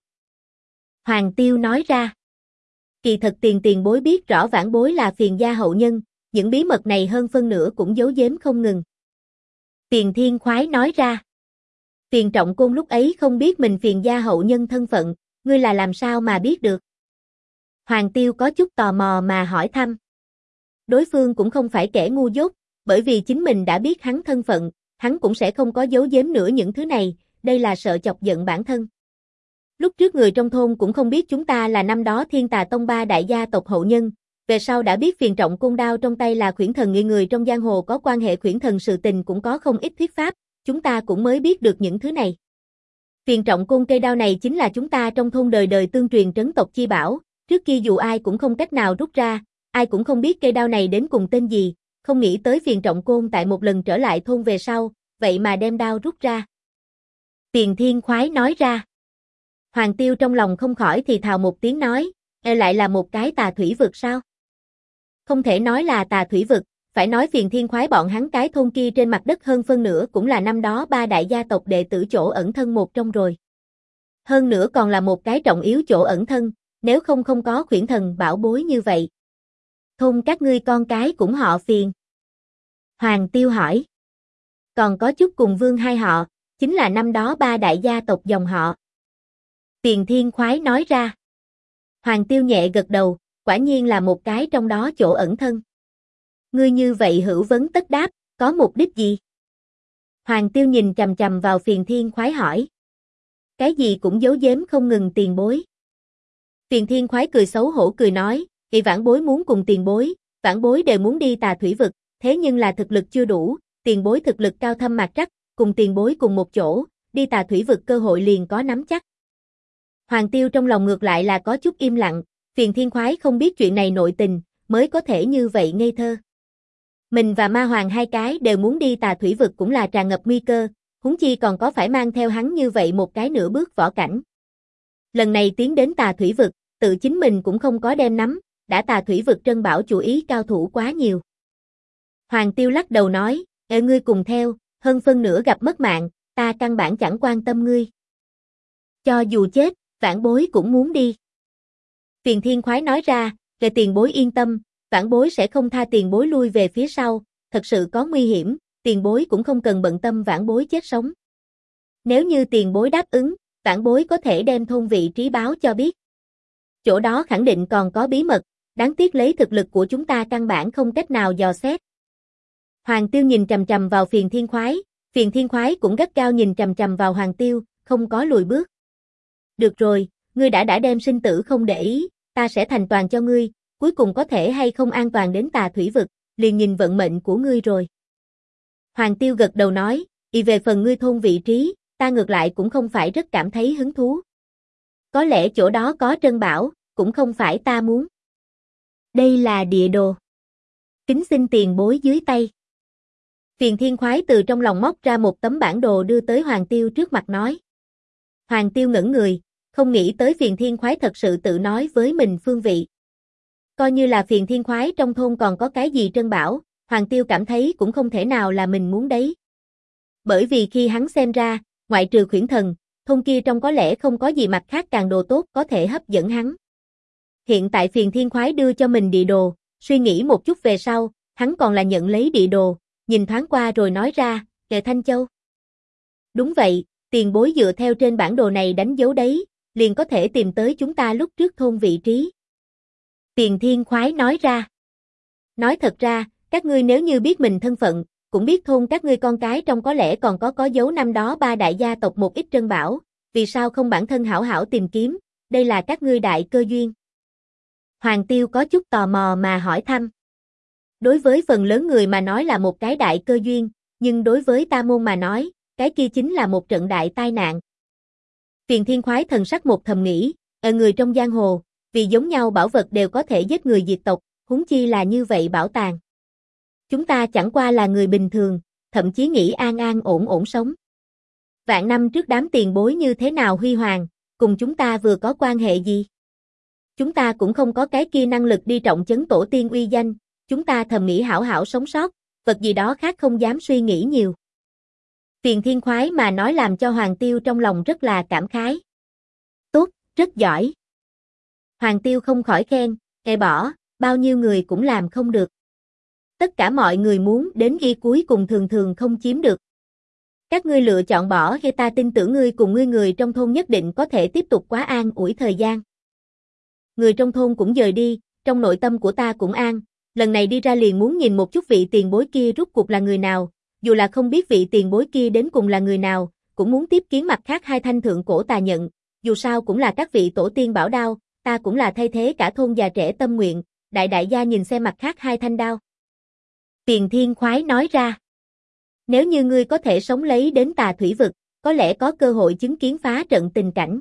Hoàng Tiêu nói ra. Kỳ thật tiền bối biết rõ vãn bối là Phiền gia hậu nhân, những bí mật này hơn phân nửa cũng giấu giếm không ngừng. Phiền Thiên Khoái nói ra. Phiền Trọng Côn lúc ấy không biết mình Phiền gia hậu nhân thân phận, ngươi là làm sao mà biết được? Hoàng Tiêu có chút tò mò mà hỏi thăm. Đối phương cũng không phải kẻ ngu dốt, bởi vì chính mình đã biết hắn thân phận, hắn cũng sẽ không có giấu giếm nữa những thứ này, đây là sợ chọc giận bản thân. Lúc trước người trong thôn cũng không biết chúng ta là năm đó Thiên Tà Tông ba đại gia tộc hậu nhân, về sau đã biết Phiền Trọng Côn đao trong tay là khuyển thần người trong giang hồ có quan hệ khuyển thần sự tình cũng có không ít thuyết pháp, chúng ta cũng mới biết được những thứ này. Phiền Trọng Côn cây đao này chính là chúng ta trong thôn đời đời tương truyền trấn tộc chi bảo, trước kia dù ai cũng không cách nào rút ra, ai cũng không biết cây đao này đến cùng tên gì, không nghĩ tới Phiền Trọng Côn tại một lần trở lại thôn về sau, vậy mà đem đao rút ra. Phiền Thiên Khoái nói ra. Hoàng Tiêu trong lòng không khỏi thì thào một tiếng nói, lại là một cái tà thủy vực sao? Không thể nói là tà thủy vực, phải nói Phiền Thiên Khoái bọn hắn cái thôn kia trên mặt đất hơn phân nửa cũng là năm đó ba đại gia tộc đệ tử chỗ ẩn thân một trong rồi. Hơn nữa còn là một cái trọng yếu chỗ ẩn thân, nếu không có khuyển thần bảo bối như vậy. Thôn các ngươi con cái cũng họ Phiền. Hoàng Tiêu hỏi. Còn có chút cùng Vương hai họ, chính là năm đó ba đại gia tộc dòng họ. Phiền Thiên Khoái nói ra. Hoàng Tiêu nhẹ gật đầu, quả nhiên là một cái trong đó chỗ ẩn thân. Ngươi như vậy hữu vấn tất đáp, có mục đích gì? Hoàng Tiêu nhìn chằm chằm vào Phiền Thiên Khoái hỏi. Cái gì cũng giấu giếm không ngừng tiền bối. Phiền Thiên Khoái cười xấu hổ cười nói, vì vãn bối muốn cùng tiền bối, vãn bối đều muốn đi tà thủy vực, thế nhưng là thực lực chưa đủ, tiền bối thực lực cao thâm mạc trắc, cùng tiền bối cùng một chỗ, đi tà thủy vực cơ hội liền có nắm chắc. Hoàng Tiêu trong lòng ngược lại là có chút im lặng, Phiền Thiên Khoái không biết chuyện này nội tình, mới có thể như vậy ngây thơ. Mình và Ma Hoàng hai cái đều muốn đi tà thủy vực cũng là tràn ngập nguy cơ, huống chi còn có phải mang theo hắn như vậy một cái nửa bước võ cảnh. Lần này tiến đến tà thủy vực, tự chính mình cũng không có đem nắm, đã tà thủy vực trân bảo chủ ý cao thủ quá nhiều. Hoàng Tiêu lắc đầu nói, ngươi cùng theo, hơn phân nửa gặp mất mạng, ta căn bản chẳng quan tâm ngươi. Cho dù chết, vãn bối cũng muốn đi. Phiền Thiên Khoái nói ra, về tiền bối yên tâm, vãn bối sẽ không tha tiền bối lui về phía sau, thật sự có nguy hiểm, tiền bối cũng không cần bận tâm vãn bối chết sống. Nếu như tiền bối đáp ứng, vãn bối có thể đem thôn vị trí báo cho biết. Chỗ đó khẳng định còn có bí mật, đáng tiếc lấy thực lực của chúng ta căn bản không cách nào dò xét. Hoàng Tiêu nhìn chằm chằm vào Phiền Thiên Khoái cũng gắt gao nhìn chằm chằm vào Hoàng Tiêu, không có lùi bước. Được rồi, ngươi đã đem sinh tử không để ý, ta sẽ thành toàn cho ngươi, cuối cùng có thể hay không an toàn đến tà thủy vực, liền nhìn vận mệnh của ngươi rồi. Hoàng Tiêu gật đầu nói, về phần ngươi thôn vị trí, ta ngược lại cũng không phải rất cảm thấy hứng thú. Có lẽ chỗ đó có trân bảo, cũng không phải ta muốn. Đây là địa đồ. Kính xin tiền bối dưới tay. Phiền Thiên Khoái từ trong lòng móc ra một tấm bản đồ đưa tới Hoàng Tiêu trước mặt nói. Hoàng Tiêu ngẩn người, Không nghĩ tới Phiền Thiên Khoái thật sự tự nói với mình phương vị. Coi như là Phiền Thiên Khoái trong thôn còn có cái gì trân bảo, Hoàng Tiêu cảm thấy cũng không thể nào là mình muốn đấy. Bởi vì khi hắn xem ra, ngoại trừ Khuyển Thần, thôn kia trong có lẽ không có gì mặt khác càng đồ tốt có thể hấp dẫn hắn. Hiện tại Phiền Thiên Khoái đưa cho mình địa đồ, suy nghĩ một chút về sau, hắn còn là nhận lấy địa đồ, nhìn thoáng qua rồi nói ra, Kề Thanh Châu. Đúng vậy, tiền bối dựa theo trên bản đồ này đánh dấu đấy, liền có thể tìm tới chúng ta lúc trước thôn vị trí. Phiền Thiên Khoái nói ra. Nói thật ra, các ngươi nếu như biết mình thân phận, cũng biết thôn các ngươi con cái trong có lẽ còn có dấu năm đó ba đại gia tộc một ít trân bảo, vì sao không bản thân hảo hảo tìm kiếm, đây là các ngươi đại cơ duyên. Hoàng Tiêu có chút tò mò mà hỏi thăm. Đối với phần lớn người mà nói là một cái đại cơ duyên, nhưng đối với ta môn mà nói, cái kia chính là một trận đại tai nạn. Phiền Thiên Khoái thần sắc một thầm nghĩ, ở người trong giang hồ, vì giống nhau bảo vật đều có thể giết người diệt tộc, huống chi là như vậy bảo tàng. Chúng ta chẳng qua là người bình thường, thậm chí nghĩ an an ổn ổn sống. Vạn năm trước đám tiền bối như thế nào huy hoàng, cùng chúng ta vừa có quan hệ gì? Chúng ta cũng không có cái kia năng lực đi trọng chấn tổ tiên uy danh, chúng ta thầm nghĩ hảo hảo sống sót, vật gì đó khác không dám suy nghĩ nhiều. Phiền Thiên Khoái mà nói làm cho Hoàng Tiêu trong lòng rất là cảm khái. Tốt, rất giỏi. Hoàng Tiêu không khỏi khen, bỏ, bao nhiêu người cũng làm không được. Tất cả mọi người muốn đến ghi cuối cùng thường thường không chiếm được. Các ngươi lựa chọn bỏ khi ta tin tưởng ngươi cùng ngươi người trong thôn nhất định có thể tiếp tục quá an ủi thời gian. Người trong thôn cũng dời đi, trong nội tâm của ta cũng an, lần này đi ra liền muốn nhìn một chút vị tiền bối kia rút cuộc là người nào, dù là không biết vị tiền bối kia đến cùng là người nào, cũng muốn tiếp kiến mặt khác hai thanh thượng cổ tà nhận, dù sao cũng là các vị tổ tiên bảo đao, ta cũng là thay thế cả thôn già trẻ tâm nguyện, đại gia nhìn xem mặt khác hai thanh đao. Phiền Thiên Khoái nói ra, nếu như ngươi có thể sống lấy đến Tà Thủy Vực, có lẽ có cơ hội chứng kiến phá trận tình cảnh.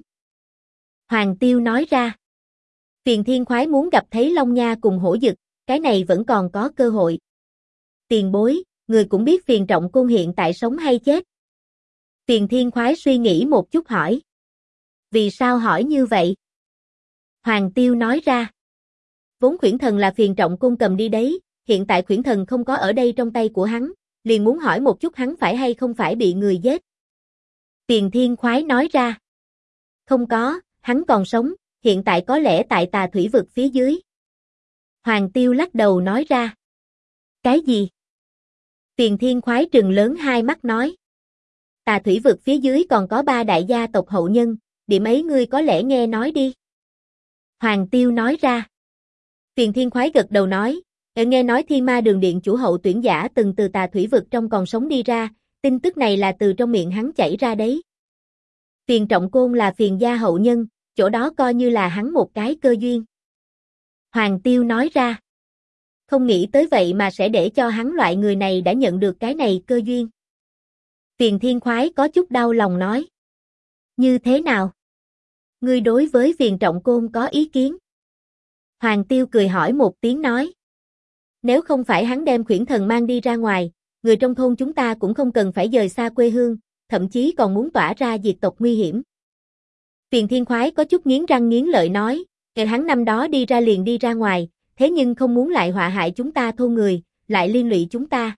Hoàng Tiêu nói ra, Phiền Thiên Khoái muốn gặp thấy Long Nha cùng Hổ Dực, cái này vẫn còn có cơ hội. Tiền bối, người cũng biết Phiền Trọng Côn hiện tại sống hay chết. Phiền Thiên Khoái suy nghĩ một chút hỏi. Vì sao hỏi như vậy? Hoàng Tiêu nói ra. Vốn Khuyển Thần là Phiền Trọng Côn cầm đi đấy, hiện tại Khuyển Thần không có ở đây trong tay của hắn, liền muốn hỏi một chút hắn phải hay không phải bị người giết. Phiền Thiên Khoái nói ra. Không có, hắn còn sống, hiện tại có lẽ tại Tà Thủy Vực phía dưới. Hoàng Tiêu lắc đầu nói ra. Cái gì? Phiền Thiên Khoái trừng lớn hai mắt nói. Tà Thủy Vực phía dưới còn có ba đại gia tộc hậu nhân, điểm ấy ngươi có lẽ nghe nói đi. Hoàng Tiêu nói ra. Phiền Thiên Khoái gật đầu nói, nghe nói Thiên Ma Đường Điện chủ hậu tuyển giả từng từ Tà Thủy Vực trong còn sống đi ra, tin tức này là từ trong miệng hắn chảy ra đấy. Phiền Trọng Côn là Phiền gia hậu nhân, chỗ đó coi như là hắn một cái cơ duyên. Hoàng Tiêu nói ra. Không nghĩ tới vậy mà sẽ để cho hắn loại người này đã nhận được cái này cơ duyên. Phiền Thiên Khoái có chút đau lòng nói. Như thế nào? Ngươi đối với Phiền Trọng Côn có ý kiến? Hoàng Tiêu cười hỏi một tiếng nói. Nếu không phải hắn đem Khuyển Thần mang đi ra ngoài, người trong thôn chúng ta cũng không cần phải dời xa quê hương, thậm chí còn muốn tỏa ra diệt tộc nguy hiểm. Phiền Thiên Khoái có chút nghiến răng nghiến lợi nói, hắn năm đó đi ra liền đi ra ngoài, thế nhưng không muốn lại họa hại chúng ta thôn người, lại liên lụy chúng ta.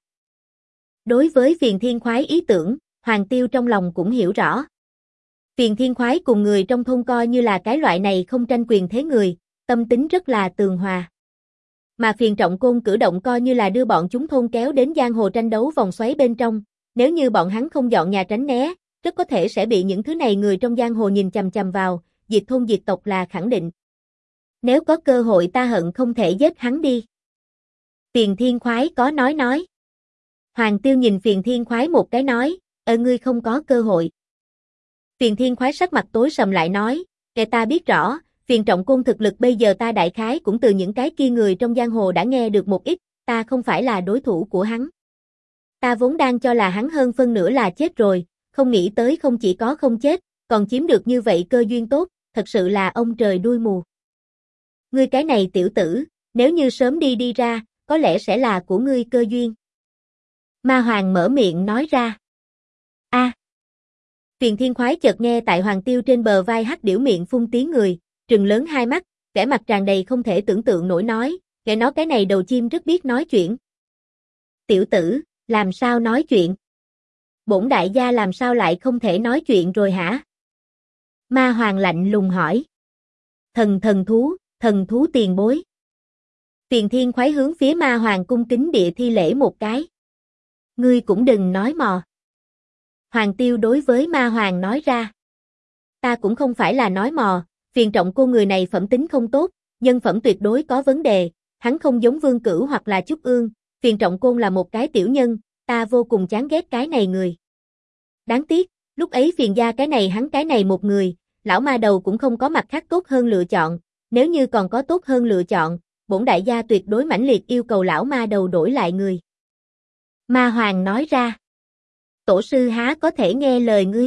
Đối với Phiền Thiên Khoái ý tưởng, Hoàng Tiêu trong lòng cũng hiểu rõ. Phiền Thiên Khoái cùng người trong thôn coi như là cái loại này không tranh quyền thế người, tâm tính rất là tường hòa. Mà Phiền Trọng Côn cử động coi như là đưa bọn chúng thôn kéo đến giang hồ tranh đấu vòng xoáy bên trong, nếu như bọn hắn không dọn nhà tránh né, rất có thể sẽ bị những thứ này người trong giang hồ nhìn chằm chằm vào, diệt thôn diệt tộc là khẳng định. Nếu có cơ hội ta hận không thể giết hắn đi. Phiền Thiên Khoái có nói. Hoàng Tiêu nhìn Phiền Thiên Khoái một cái nói, ngươi không có cơ hội. Phiền Thiên Khoái sắc mặt tối sầm lại nói, ta biết rõ, Phiền Trọng Côn thực lực bây giờ ta đại khái cũng từ những cái kia người trong giang hồ đã nghe được một ít, ta không phải là đối thủ của hắn. Ta vốn đang cho là hắn hơn phân nửa là chết rồi, không nghĩ tới không chỉ có không chết, còn chiếm được như vậy cơ duyên tốt, thật sự là ông trời đuôi mù. Ngươi cái này tiểu tử, nếu như sớm đi ra, có lẽ sẽ là của ngươi cơ duyên. Ma Hoàng mở miệng nói ra. Phiền Thiên Khoái chợt nghe tại Hoàng Tiêu trên bờ vai hắc điểu miệng phun tiếng người, trừng lớn hai mắt, vẻ mặt tràn đầy không thể tưởng tượng nổi nói, nghe nói cái này đầu chim rất biết nói chuyện. Tiểu tử, làm sao nói chuyện? Bổn đại gia làm sao lại không thể nói chuyện rồi hả? Ma Hoàng lạnh lùng hỏi. Thần thú tiền bối. Phiền Thiên Khoái hướng phía Ma Hoàng cung kính địa thi lễ một cái. Ngươi cũng đừng nói mò. Hoàng Tiêu đối với Ma Hoàng nói ra. Ta cũng không phải là nói mò, Phiền Trọng Cô người này phẩm tính không tốt, nhân phẩm tuyệt đối có vấn đề, hắn không giống Vương Cửu hoặc là Trúc Ương, Phiền Trọng Côn là một cái tiểu nhân, ta vô cùng chán ghét cái này người. Đáng tiếc, lúc ấy Phiền gia hắn cái này một người, lão ma đầu cũng không có mặt khác tốt hơn lựa chọn, nếu như còn có tốt hơn lựa chọn, bổn đại gia tuyệt đối mãnh liệt yêu cầu lão ma đầu đổi lại người. Ma Hoàng nói ra. Tổ sư há có thể nghe lời ngươi?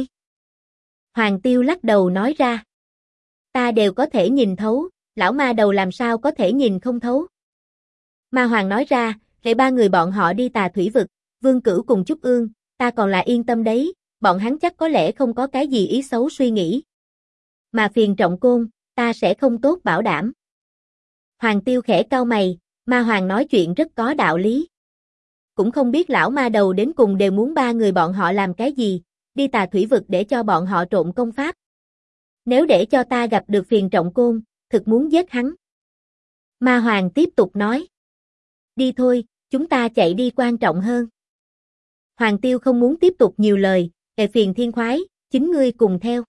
Hoàng Tiêu lắc đầu nói ra. Ta đều có thể nhìn thấu, lão ma đầu làm sao có thể nhìn không thấu? Ma Hoàng nói ra, hệ ba người bọn họ đi Tà Thủy Vực, Vương Cửu cùng Trúc Ương, ta còn là yên tâm đấy, bọn hắn chắc có lẽ không có cái gì ý xấu suy nghĩ. Mà Phiền Trọng Côn, ta sẽ không tốt bảo đảm. Hoàng Tiêu khẽ cau mày, Ma Hoàng nói chuyện rất có đạo lý. Cũng không biết lão ma đầu đến cùng đều muốn ba người bọn họ làm cái gì, đi Tà Thủy Vực để cho bọn họ trộn công pháp. Nếu để cho ta gặp được Phiền Trọng Côn, thực muốn giết hắn. Ma Hoàng tiếp tục nói. Đi thôi, chúng ta chạy đi quan trọng hơn. Hoàng Tiêu không muốn tiếp tục nhiều lời, Phiền Thiên Khoái, chính ngươi cùng theo.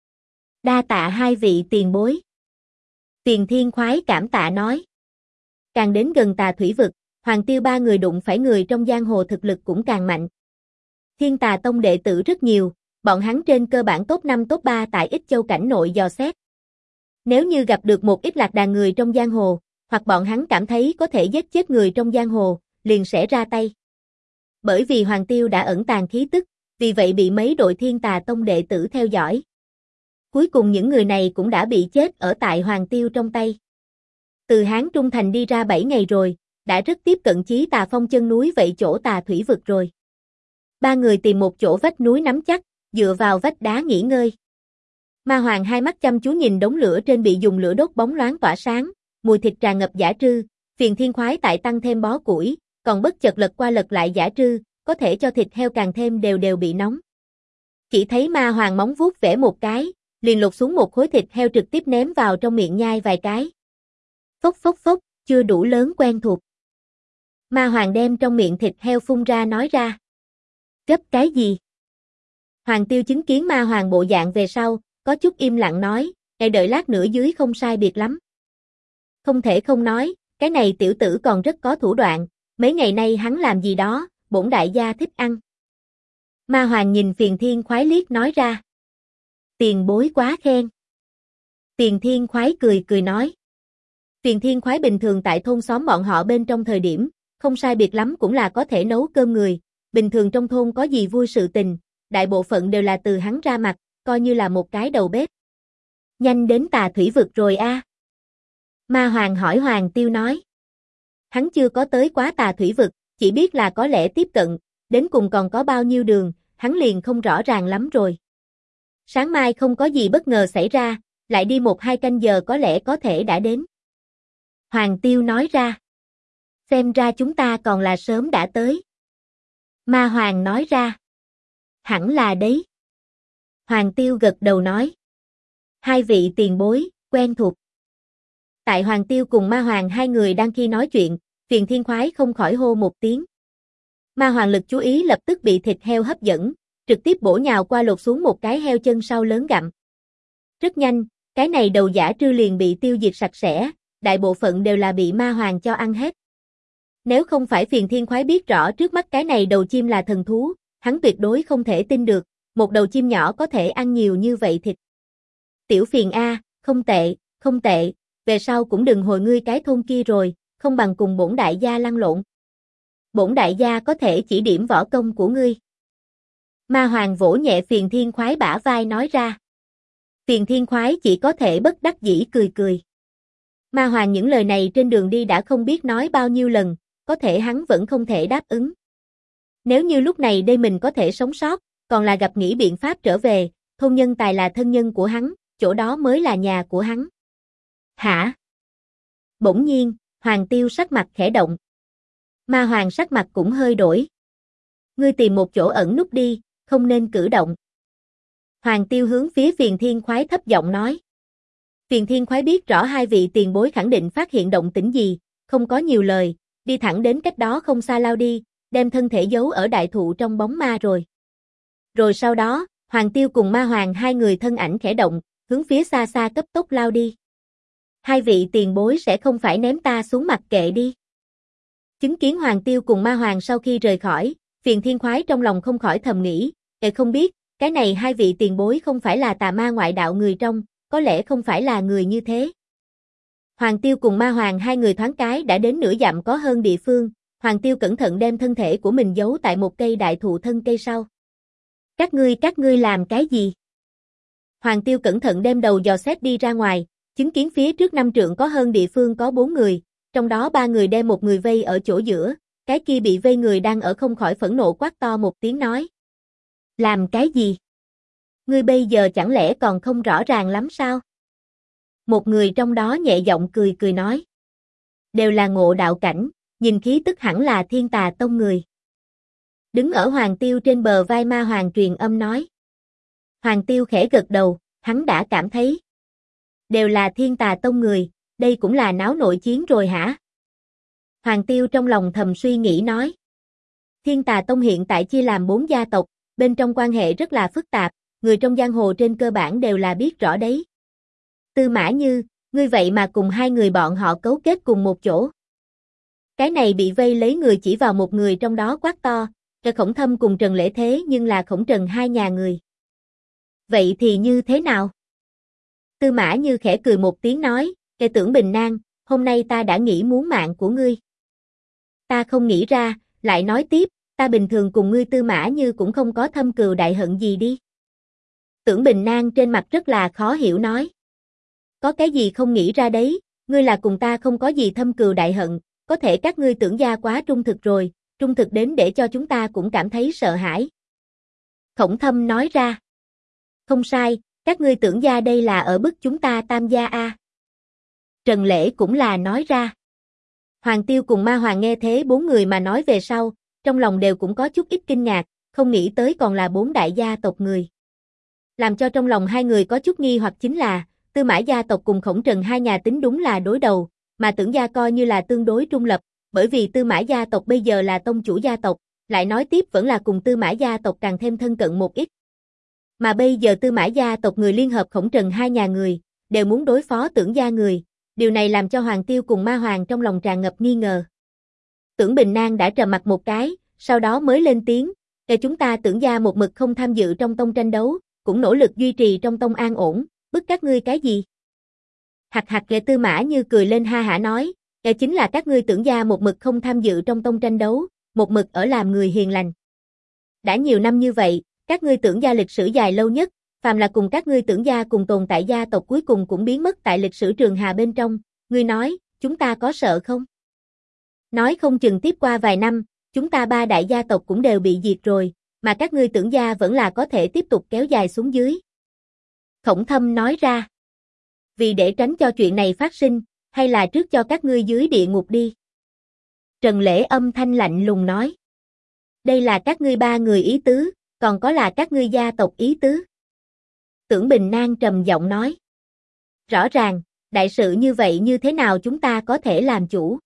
Đa tạ hai vị tiền bối. Phiền Thiên Khoái cảm tạ nói. Càng đến gần Tà Thủy Vực, Hoàng Tiêu ba người đụng phải người trong giang hồ thực lực cũng càng mạnh. Thiên Tà Tông đệ tử rất nhiều, bọn hắn trên cơ bản top 5 top 3 tại Ích Châu cảnh nội dò xét. Nếu như gặp được một ít lạc đàn người trong giang hồ, hoặc bọn hắn cảm thấy có thể giết chết người trong giang hồ, liền sẽ ra tay. Bởi vì Hoàng Tiêu đã ẩn tàng khí tức, vì vậy bị mấy đội Thiên Tà Tông đệ tử theo dõi. Cuối cùng những người này cũng đã bị chết ở tại Hoàng Tiêu trong tay. Từ Hán Trung Thành đi ra 7 ngày rồi, đã rất tiếp cận Chí Tà Phong chân núi vậy chỗ Tà Thủy Vực rồi. Ba người tìm một chỗ vách núi nắm chắc, dựa vào vách đá nghỉ ngơi. Ma Hoàng hai mắt chăm chú nhìn đống lửa trên bị dùng lửa đốt bóng loáng tỏa sáng, mùi thịt tràn ngập dã trư, Phiền Thiên Khoái tại tăng thêm bó củi, còn bất chợt lật qua lật lại dã trư, có thể cho thịt heo càng thêm đều bị nóng. Chỉ thấy Ma Hoàng móng vuốt vẽ một cái, liền lột xuống một khối thịt heo trực tiếp ném vào trong miệng nhai vài cái. Phốc phốc phốc, chưa đủ lớn quen thuộc. Ma Hoàng đem trong miệng thịt heo phun ra nói ra. Gấp cái gì? Hoàng Tiêu chứng kiến Ma Hoàng bộ dạng về sau, có chút im lặng nói, đợi lát nữa dưới không sai biệt lắm. Không thể không nói, cái này tiểu tử còn rất có thủ đoạn, mấy ngày nay hắn làm gì đó, bổn đại gia thích ăn. Ma Hoàng nhìn Phiền Thiên Khoái liếc nói ra. Tiền bối quá khen. Phiền Thiên Khoái cười nói. Phiền Thiên Khoái bình thường tại thôn xóm bọn họ bên trong thời điểm, không sai biệt lắm cũng là có thể nấu cơm người, bình thường trong thôn có gì vui sự tình, đại bộ phận đều là từ hắn ra mặt, coi như là một cái đầu bếp. Nhanh đến Tà Thủy Vực rồi a. Ma Hoàng hỏi Hoàng Tiêu nói. Hắn chưa có tới quá Tà Thủy Vực, chỉ biết là có lẽ tiếp cận, đến cùng còn có bao nhiêu đường, hắn liền không rõ ràng lắm rồi. Sáng mai không có gì bất ngờ xảy ra, lại đi 1-2 canh giờ có lẽ có thể đã đến. Hoàng Tiêu nói ra. Xem ra chúng ta còn là sớm đã tới. Ma Hoàng nói ra. Hẳn là đấy. Hoàng Tiêu gật đầu nói. Hai vị tiền bối, quen thuộc. Tại Hoàng Tiêu cùng Ma Hoàng hai người đang khi nói chuyện, Phiền Thiên Khoái không khỏi hô một tiếng. Ma Hoàng lực chú ý lập tức bị thịt heo hấp dẫn, trực tiếp bổ nhào qua lột xuống một cái heo chân sau lớn gặm. Rất nhanh, cái này đầu dã trư liền bị tiêu diệt sạch sẽ, đại bộ phận đều là bị Ma Hoàng cho ăn hết. Nếu không phải Phiền Thiên Khoái biết rõ trước mắt cái này đầu chim là thần thú, hắn tuyệt đối không thể tin được, một đầu chim nhỏ có thể ăn nhiều như vậy thịt. Tiểu Phiền A, không tệ, về sau cũng đừng hồi ngươi cái thôn kia rồi, không bằng cùng bổn đại gia lăn lộn. Bổn đại gia có thể chỉ điểm võ công của ngươi. Ma Hoàng vỗ nhẹ Phiền Thiên Khoái bả vai nói ra. Phiền Thiên Khoái chỉ có thể bất đắc dĩ cười. Ma Hoàng những lời này trên đường đi đã không biết nói bao nhiêu lần, có thể hắn vẫn không thể đáp ứng. Nếu như lúc này đây mình có thể sống sót, còn là gặp nghĩ biện pháp trở về, thôn nhân tài là thân nhân của hắn, chỗ đó mới là nhà của hắn. Hả? Bỗng nhiên, Hoàng Tiêu sắc mặt khẽ động. Ma Hoàng sắc mặt cũng hơi đổi. Ngươi tìm một chỗ ẩn núp đi, không nên cử động. Hoàng Tiêu hướng phía Phiền Thiên Khoái thấp giọng nói. Phiền Thiên Khoái biết rõ hai vị tiền bối khẳng định phát hiện động tĩnh gì, không có nhiều lời, đi thẳng đến cách đó không xa lao đi, đem thân thể giấu ở đại thụ trong bóng ma rồi. Rồi sau đó, Hoàng Tiêu cùng Ma Hoàng hai người thân ảnh khẽ động, hướng phía xa xa cấp tốc lao đi. Hai vị tiền bối sẽ không phải ném ta xuống mặc kệ đi. Chứng kiến Hoàng Tiêu cùng Ma Hoàng sau khi rời khỏi, Phiền Thiên Khoái trong lòng không khỏi thầm nghĩ, không biết, cái này hai vị tiền bối không phải là tà ma ngoại đạo người trong, có lẽ không phải là người như thế. Hoàng Tiêu cùng Ma Hoàng hai người thoáng cái đã đến nửa dặm có hơn địa phương, Hoàng Tiêu cẩn thận đem thân thể của mình giấu tại một cây đại thụ thân cây sau. Các ngươi làm cái gì? Hoàng Tiêu cẩn thận đem đầu dò xét đi ra ngoài, chứng kiến phía trước 5 trượng có hơn địa phương có 4 người, trong đó 3 người đem một người vây ở chỗ giữa, cái kia bị vây người đang ở không khỏi phẫn nộ quát to một tiếng nói. Làm cái gì? Ngươi bây giờ chẳng lẽ còn không rõ ràng lắm sao? Một người trong đó nhẹ giọng cười cười nói. Đều là ngộ đạo cảnh, nhìn khí tức hẳn là Thiên Tà Tông người. Đứng ở Hoàng Tiêu trên bờ vai Ma Hoàng truyền âm nói. Hoàng Tiêu khẽ gật đầu, hắn đã cảm thấy. Đều là Thiên Tà Tông người, đây cũng là náo nội chiến rồi hả? Hoàng Tiêu trong lòng thầm suy nghĩ nói. Thiên Tà Tông hiện tại chia làm 4 gia tộc, bên trong quan hệ rất là phức tạp, người trong giang hồ trên cơ bản đều là biết rõ đấy. Tư Mã Như, ngươi vậy mà cùng hai người bọn họ cấu kết cùng một chỗ. Cái này bị vây lấy người chỉ vào một người trong đó quát to, Khổng Thâm cùng Trần Lễ thế nhưng là Khổng Trần hai nhà người. Vậy thì như thế nào? Tư Mã Như khẽ cười một tiếng nói, Tưởng Bình Nang, hôm nay ta đã nghĩ muốn mạng của ngươi. Ta không nghĩ ra, lại nói tiếp, ta bình thường cùng ngươi Tư Mã Như cũng không có thâm cừu đại hận gì đi. Tưởng Bình Nang trên mặt rất là khó hiểu nói. Có cái gì không nghĩ ra đấy, ngươi là cùng ta không có gì thâm cừu đại hận, có thể các ngươi Tưởng gia quá trung thực rồi, trung thực đến để cho chúng ta cũng cảm thấy sợ hãi. Khổng Thâm nói ra. Không sai, các ngươi Tưởng gia đây là ở bức chúng ta Tam gia a. Trần Lễ cũng là nói ra. Hoàng Tiêu cùng Ma Hoàng nghe thế 4 người mà nói về sau, trong lòng đều cũng có chút ít kinh ngạc, không nghĩ tới còn là 4 đại gia tộc người. Làm cho trong lòng hai người có chút nghi hoặc chính là, Tư Mã gia tộc cùng Khổng Trần hai nhà tính đúng là đối đầu, mà Tưởng gia coi như là tương đối trung lập, bởi vì Tư Mã gia tộc bây giờ là tông chủ gia tộc, lại nói tiếp vẫn là cùng Tư Mã gia tộc càng thêm thân cận một ít. Mà bây giờ Tư Mã gia tộc người liên hợp Khổng Trần hai nhà người, đều muốn đối phó Tưởng gia người, điều này làm cho Hoàng Tiêu cùng Ma Hoàng trong lòng tràn ngập nghi ngờ. Tưởng Bình Nang đã trầm mặt một cái, sau đó mới lên tiếng, chúng ta Tưởng gia một mực không tham dự trong tông tranh đấu, cũng nỗ lực duy trì trong tông an ổn, bức các ngươi cái gì? Hạc hạc Tư Mã Như cười lên ha hả nói, chính là các ngươi Tưởng gia một mực không tham dự trong tông tranh đấu, một mực ở làm người hiền lành. Đã nhiều năm như vậy, các ngươi Tưởng gia lịch sử dài lâu nhất, phàm là cùng các ngươi Tưởng gia cùng tồn tại gia tộc cuối cùng cũng biến mất tại lịch sử trường hà bên trong, ngươi nói, chúng ta có sợ không? Nói không chừng tiếp qua vài năm, chúng ta 3 đại gia tộc cũng đều bị diệt rồi, mà các ngươi Tưởng gia vẫn là có thể tiếp tục kéo dài xuống dưới. Khổng Thâm nói ra. Vì để tránh cho chuyện này phát sinh, hay là trước cho các ngươi dưới địa ngục đi. Trần Lễ âm thanh lạnh lùng nói. Đây là các ngươi 3 người ý tứ, còn có là các ngươi gia tộc ý tứ. Tưởng Bình Nang trầm giọng nói. Rõ ràng, đại sự như vậy như thế nào chúng ta có thể làm chủ?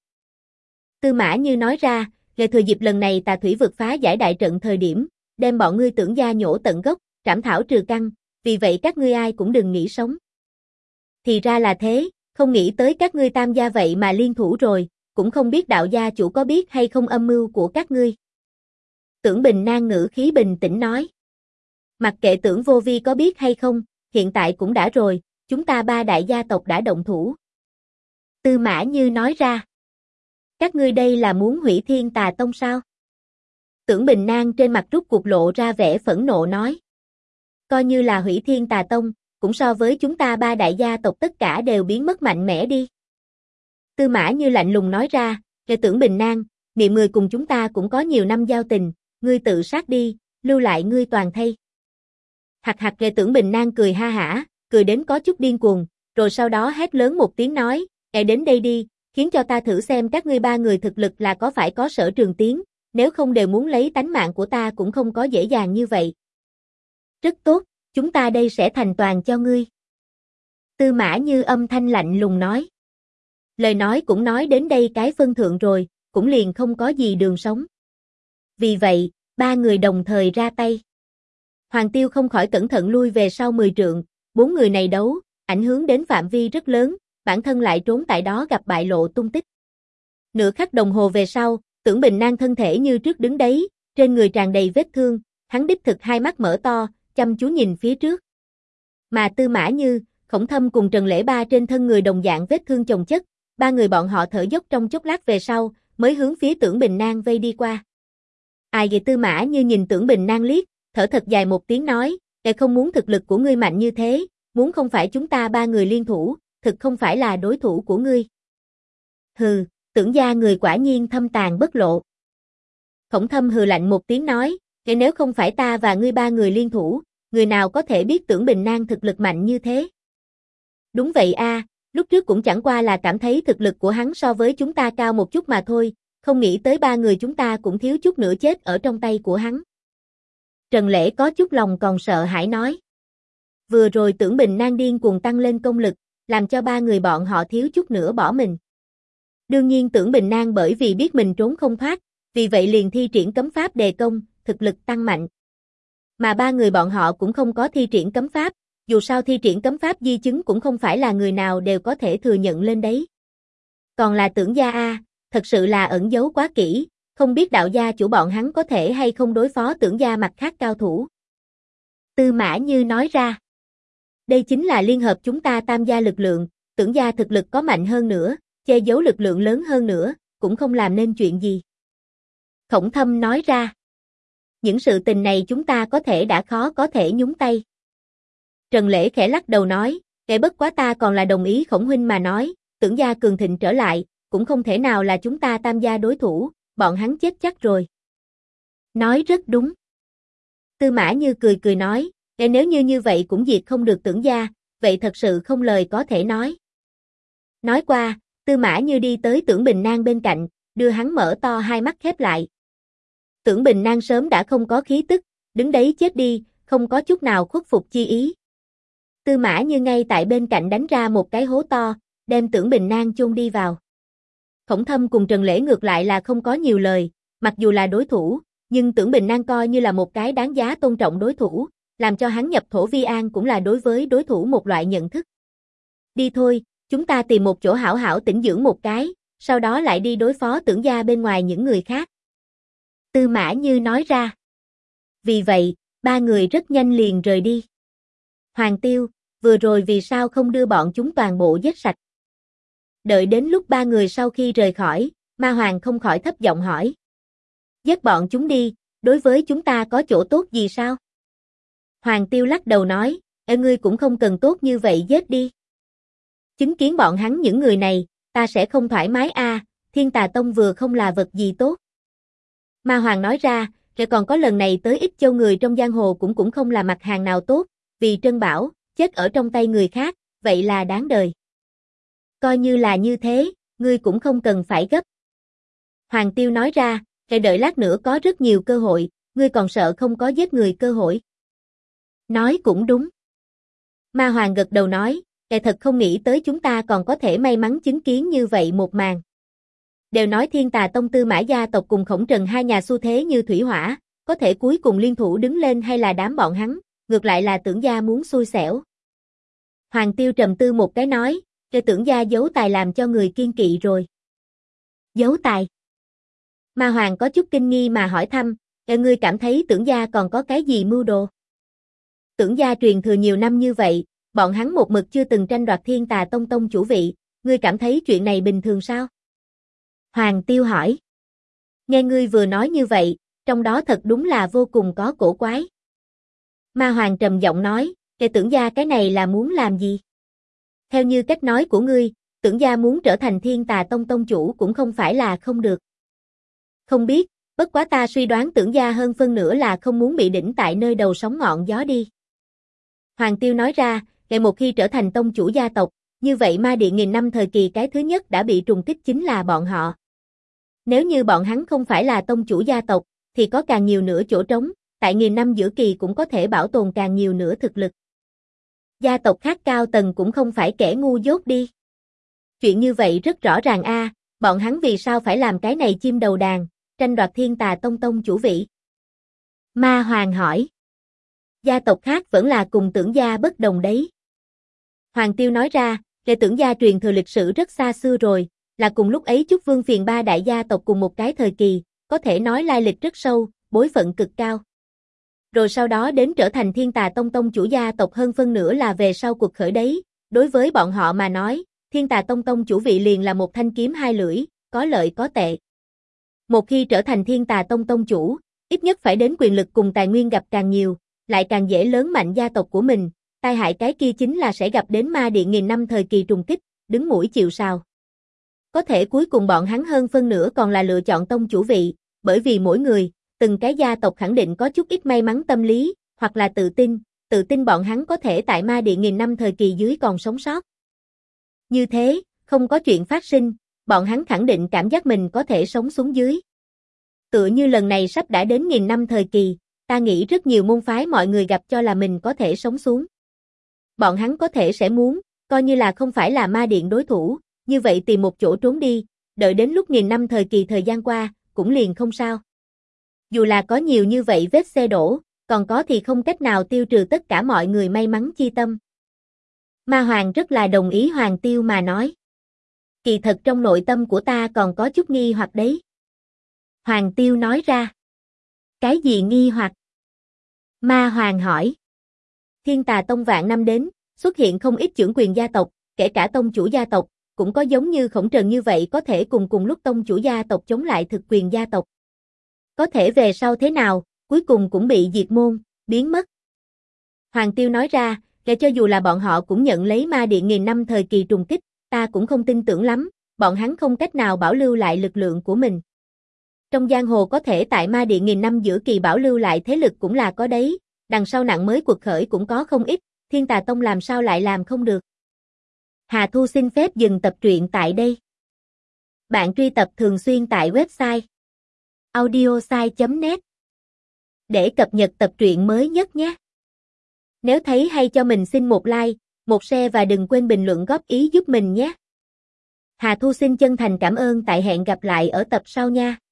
Tư Mã Như nói ra, về thừa dịp lần này tà thủy vượt phá giải đại trận thời điểm, đem bọn ngươi Tưởng gia nhổ tận gốc, trảm thảo trừ căn, vì vậy các ngươi ai cũng đừng nghĩ sống. Thì ra là thế, không nghĩ tới các ngươi Tam gia vậy mà liên thủ rồi, cũng không biết đạo gia chủ có biết hay không âm mưu của các ngươi. Tưởng Bình Nang ngữ khí bình tĩnh nói. Mặc kệ Tưởng Vô Vi có biết hay không, hiện tại cũng đã rồi, chúng ta 3 đại gia tộc đã động thủ. Tư Mã Như nói ra. Các ngươi đây là muốn hủy Thiên Tà Tông sao? Tưởng Bình Nang trên mặt rút cuộc lộ ra vẻ phẫn nộ nói. Coi như là hủy Thiên Tà Tông, cũng so với chúng ta 3 đại gia tộc tất cả đều biến mất mạnh mẽ đi. Tư Mã Như lạnh lùng nói ra, Tưởng Bình Nang, niệm người cùng chúng ta cũng có nhiều năm giao tình, ngươi tự sát đi, lưu lại ngươi toàn thây. Hạc hạc Lệ Tưởng Bình Nang cười ha hả, cười đến có chút điên cuồng, rồi sau đó hét lớn một tiếng nói, đến đây đi, khiến cho ta thử xem các ngươi ba người thực lực là có phải có Sở Trường Tiến, nếu không đều muốn lấy tánh mạng của ta cũng không có dễ dàng như vậy. Rất tốt, chúng ta đây sẽ thành toàn cho ngươi. Tư Mã Như âm thanh lạnh lùng nói. Lời nói cũng nói đến đây cái phân thượng rồi, cũng liền không có gì đường sống. Vì vậy, ba người đồng thời ra tay. Hoàng Tiêu không khỏi cẩn thận lui về sau 10 trượng, bốn người này đấu, ảnh hưởng đến phạm vi rất lớn, bản thân lại trốn tại đó gặp bại lộ tung tích. Nửa khắc đồng hồ về sau, Tưởng Bình Nang thân thể như trước đứng đấy, trên người tràn đầy vết thương, hắn đích thực hai mắt mở to, chăm chú nhìn phía trước. Mà Tư Mã Như, Khổng Thâm cùng Trần Lễ Ba trên thân người đồng dạng vết thương chồng chất, ba người bọn họ thở dốc trong chốc lát về sau, mới hướng phía Tưởng Bình Nang vây đi qua. Ai vậy? Tư Mã Như nhìn Tưởng Bình Nang liếc, thở thật dài một tiếng nói, không muốn thực lực của ngươi mạnh như thế, muốn không phải chúng ta ba người liên thủ, thực không phải là đối thủ của ngươi. Hừ, Tưởng gia người quả nhiên thâm tàn bất lộ. Khổng Thâm hừ lạnh một tiếng nói, nếu không phải ta và ngươi ba người liên thủ, người nào có thể biết Tưởng Bình Nang thực lực mạnh như thế? Đúng vậy a, lúc trước cũng chẳng qua là cảm thấy thực lực của hắn so với chúng ta cao một chút mà thôi, không nghĩ tới ba người chúng ta cũng thiếu chút nữa chết ở trong tay của hắn. Trần Lễ có chút lòng còn sợ hãi nói. Vừa rồi Tưởng Bình Nang điên cuồng tăng lên công lực, làm cho ba người bọn họ thiếu chút nữa bỏ mình. Đương nhiên Tưởng Bình Nang bởi vì biết mình trốn không thoát, vì vậy liền thi triển cấm pháp đề công, thực lực tăng mạnh. Mà ba người bọn họ cũng không có thi triển cấm pháp, dù sao thi triển cấm pháp di chứng cũng không phải là người nào đều có thể thừa nhận lên đấy. Còn là Tưởng gia a, thật sự là ẩn giấu quá kỹ, không biết đạo gia chủ bọn hắn có thể hay không đối phó Tưởng gia mặt khác cao thủ. Tư Mã Như nói ra. Đây chính là liên hợp chúng ta tam gia lực lượng, Tưởng gia thực lực có mạnh hơn nữa, che giấu lực lượng lớn hơn nữa, cũng không làm nên chuyện gì. Khổng Thâm nói ra. Những sự tình này chúng ta có thể đã khó có thể nhúng tay. Trần Lễ khẽ lắc đầu nói, bất quá ta còn là đồng ý Khổng huynh mà nói, Tưởng gia cường thịnh trở lại, cũng không thể nào là chúng ta tam gia đối thủ, bọn hắn chết chắc rồi. Nói rất đúng. Tư Mã Như cười cười nói, nếu như vậy cũng diệt không được Tưởng gia, vậy thật sự không lời có thể nói. Nói qua, Tư Mã Như đi tới Tưởng Bình Nang bên cạnh, đưa hắn mở to hai mắt khép lại. Tưởng Bình Nang sớm đã không có khí tức, đứng đấy chết đi, không có chút nào khuất phục chi ý. Tư Mã Như ngay tại bên cạnh đánh ra một cái hố to, đem Tưởng Bình Nang chôn đi vào. Khổng Thâm cùng Trần Lễ ngược lại là không có nhiều lời, mặc dù là đối thủ, nhưng Tưởng Bình Nang coi như là một cái đáng giá tôn trọng đối thủ, làm cho hắn nhập thổ vi an cũng là đối với đối thủ một loại nhận thức. Đi thôi, chúng ta tìm một chỗ hảo hảo tĩnh dưỡng một cái, sau đó lại đi đối phó Tưởng gia bên ngoài những người khác. Tư Mã Như nói ra. Vì vậy, ba người rất nhanh liền rời đi. Hoàng Tiêu, vừa rồi vì sao không đưa bọn chúng toàn bộ giết sạch? Đợi đến lúc ba người sau khi rời khỏi, Ma Hoàng không khỏi thấp giọng hỏi. Giết bọn chúng đi, đối với chúng ta có chỗ tốt gì sao? Hoàng Tiêu lắc đầu nói, ngươi cũng không cần tốt như vậy giết đi. Chứng kiến bọn hắn những người này, ta sẽ không thoải mái a, Thiên Tà Tông vừa không là vật gì tốt. Ma Hoàng nói ra, rồi còn có lần này tới ít châu người trong giang hồ cũng không là mặt hàng nào tốt, vì Trân Bảo, chết ở trong tay người khác, vậy là đáng đời. Coi như là như thế, ngươi cũng không cần phải gấp. Hoàng Tiêu nói ra, rồi đợi lát nữa có rất nhiều cơ hội, ngươi còn sợ không có giết người cơ hội. Nói cũng đúng. Ma Hoàng gật đầu nói, thật không nghĩ tới chúng ta còn có thể may mắn chứng kiến như vậy một màn. Đều nói Thiên Tà Tông Tư Mã gia tộc cùng Khổng Trần hai nhà xu thế như thủy hỏa, có thể cuối cùng liên thủ đứng lên hay là đám bọn hắn, ngược lại là Tưởng gia muốn xui xẻo. Hoàng Tiêu trầm tư một cái nói, Tưởng gia giấu tài làm cho người kiên kỵ rồi. Giấu tài? Ma Hoàng có chút kinh nghi mà hỏi thăm, ngươi cảm thấy Tưởng gia còn có cái gì mưu đồ? Tưởng gia truyền thừa nhiều năm như vậy, bọn hắn một mực chưa từng tranh đoạt Thiên Tà Tông tông chủ vị, ngươi cảm thấy chuyện này bình thường sao? Hoàng Tiêu hỏi. Nghe ngươi vừa nói như vậy, trong đó thật đúng là vô cùng có cổ quái. Ma Hoàng trầm giọng nói, Tưởng gia cái này là muốn làm gì? Theo như cách nói của ngươi, Tưởng gia muốn trở thành Thiên Tà Tông tông chủ cũng không phải là không được. Không biết, Bất quá ta suy đoán Tưởng gia hơn phân nửa là không muốn bị đỉnh tại nơi đầu sóng ngọn gió đi. Hoàng Tiêu nói ra, ngày một khi trở thành tông chủ gia tộc, như vậy ma điện nghìn năm thời kỳ cái thứ nhất đã bị trùng kích chính là bọn họ. Nếu như bọn hắn không phải là tông chủ gia tộc, thì có càng nhiều nữa chỗ trống, tại nghìn năm giữa kỳ cũng có thể bảo tồn càng nhiều nữa thực lực. Gia tộc khác cao tầng cũng không phải kẻ ngu dốt đi. Chuyện như vậy rất rõ ràng a, bọn hắn vì sao phải làm cái này chim đầu đàn, tranh đoạt Thiên Tà Tông tông chủ vị? Ma Hoàng hỏi. Gia tộc khác vẫn là cùng Tưởng gia bất đồng đấy. Hoàng Tiêu nói ra, kể Tưởng gia truyền thừa lịch sử rất xa xưa rồi, là cùng lúc ấy Chúc Vương phiền ba đại gia tộc cùng một cái thời kỳ, có thể nói lai lịch rất sâu, bối phận cực cao. Rồi sau đó đến trở thành Thiên Tà Tông tông chủ gia tộc hơn phân nửa là về sau cuộc khởi đấy, đối với bọn họ mà nói, Thiên Tà Tông tông chủ vị liền là một thanh kiếm hai lưỡi, có lợi có tệ. Một khi trở thành Thiên Tà Tông tông chủ, ít nhất phải đến quyền lực cùng tài nguyên gặp càng nhiều, lại càng dễ lớn mạnh gia tộc của mình, tai hại cái kia chính là sẽ gặp đến ma điện nghìn năm thời kỳ trùng kích, đứng mũi chịu sào. Có thể cuối cùng bọn hắn hơn phân nửa còn là lựa chọn tông chủ vị, bởi vì mỗi người, từng cái gia tộc khẳng định có chút ít may mắn tâm lý, hoặc là tự tin bọn hắn có thể tại ma điện nghìn năm thời kỳ dưới còn sống sót. Như thế, không có chuyện phát sinh, bọn hắn khẳng định cảm giác mình có thể sống xuống dưới. Tựa như lần này sắp đã đến nghìn năm thời kỳ, ta nghĩ rất nhiều môn phái mọi người gặp cho là mình có thể sống xuống. Bọn hắn có thể sẽ muốn, coi như là không phải là ma điện đối thủ, như vậy tìm một chỗ trốn đi, đợi đến lúc nghìn năm thời kỳ thời gian qua, cũng liền không sao. Dù là có nhiều như vậy vết xe đổ, còn có thì không cách nào tiêu trừ tất cả mọi người may mắn chi tâm. Ma Hoàng rất là đồng ý Hoàng Tiêu mà nói. Kỳ thật trong nội tâm của ta còn có chút nghi hoặc đấy. Hoàng Tiêu nói ra. Cái gì nghi hoặc? Ma Hoàng hỏi. Thiên Tà Tông vạn năm đến, xuất hiện không ít chưởng quyền gia tộc, kể cả tông chủ gia tộc, cũng có giống như Khổng Trần như vậy có thể cùng lúc tông chủ gia tộc chống lại thực quyền gia tộc. Có thể về sau thế nào, cuối cùng cũng bị diệt môn, biến mất. Hoàng Tiêu nói ra, kể cho dù là bọn họ cũng nhận lấy ma điện nghìn năm thời kỳ trùng kích, ta cũng không tin tưởng lắm, bọn hắn không cách nào bảo lưu lại lực lượng của mình. Trong giang hồ có thể tại ma điện nghìn năm giữa kỳ bảo lưu lại thế lực cũng là có đấy, đằng sau nặng mới cuộc khởi cũng có không ít, Thiên Tà Tông làm sao lại làm không được. Hà Thu xin phép dừng tập truyện tại đây. Bạn truy tập thường xuyên tại website audiosai.net để cập nhật tập truyện mới nhất nhé. Nếu thấy hay cho mình xin một like, một share và đừng quên bình luận góp ý giúp mình nhé. Hà Thu xin chân thành cảm ơn, tại hẹn gặp lại ở tập sau nha.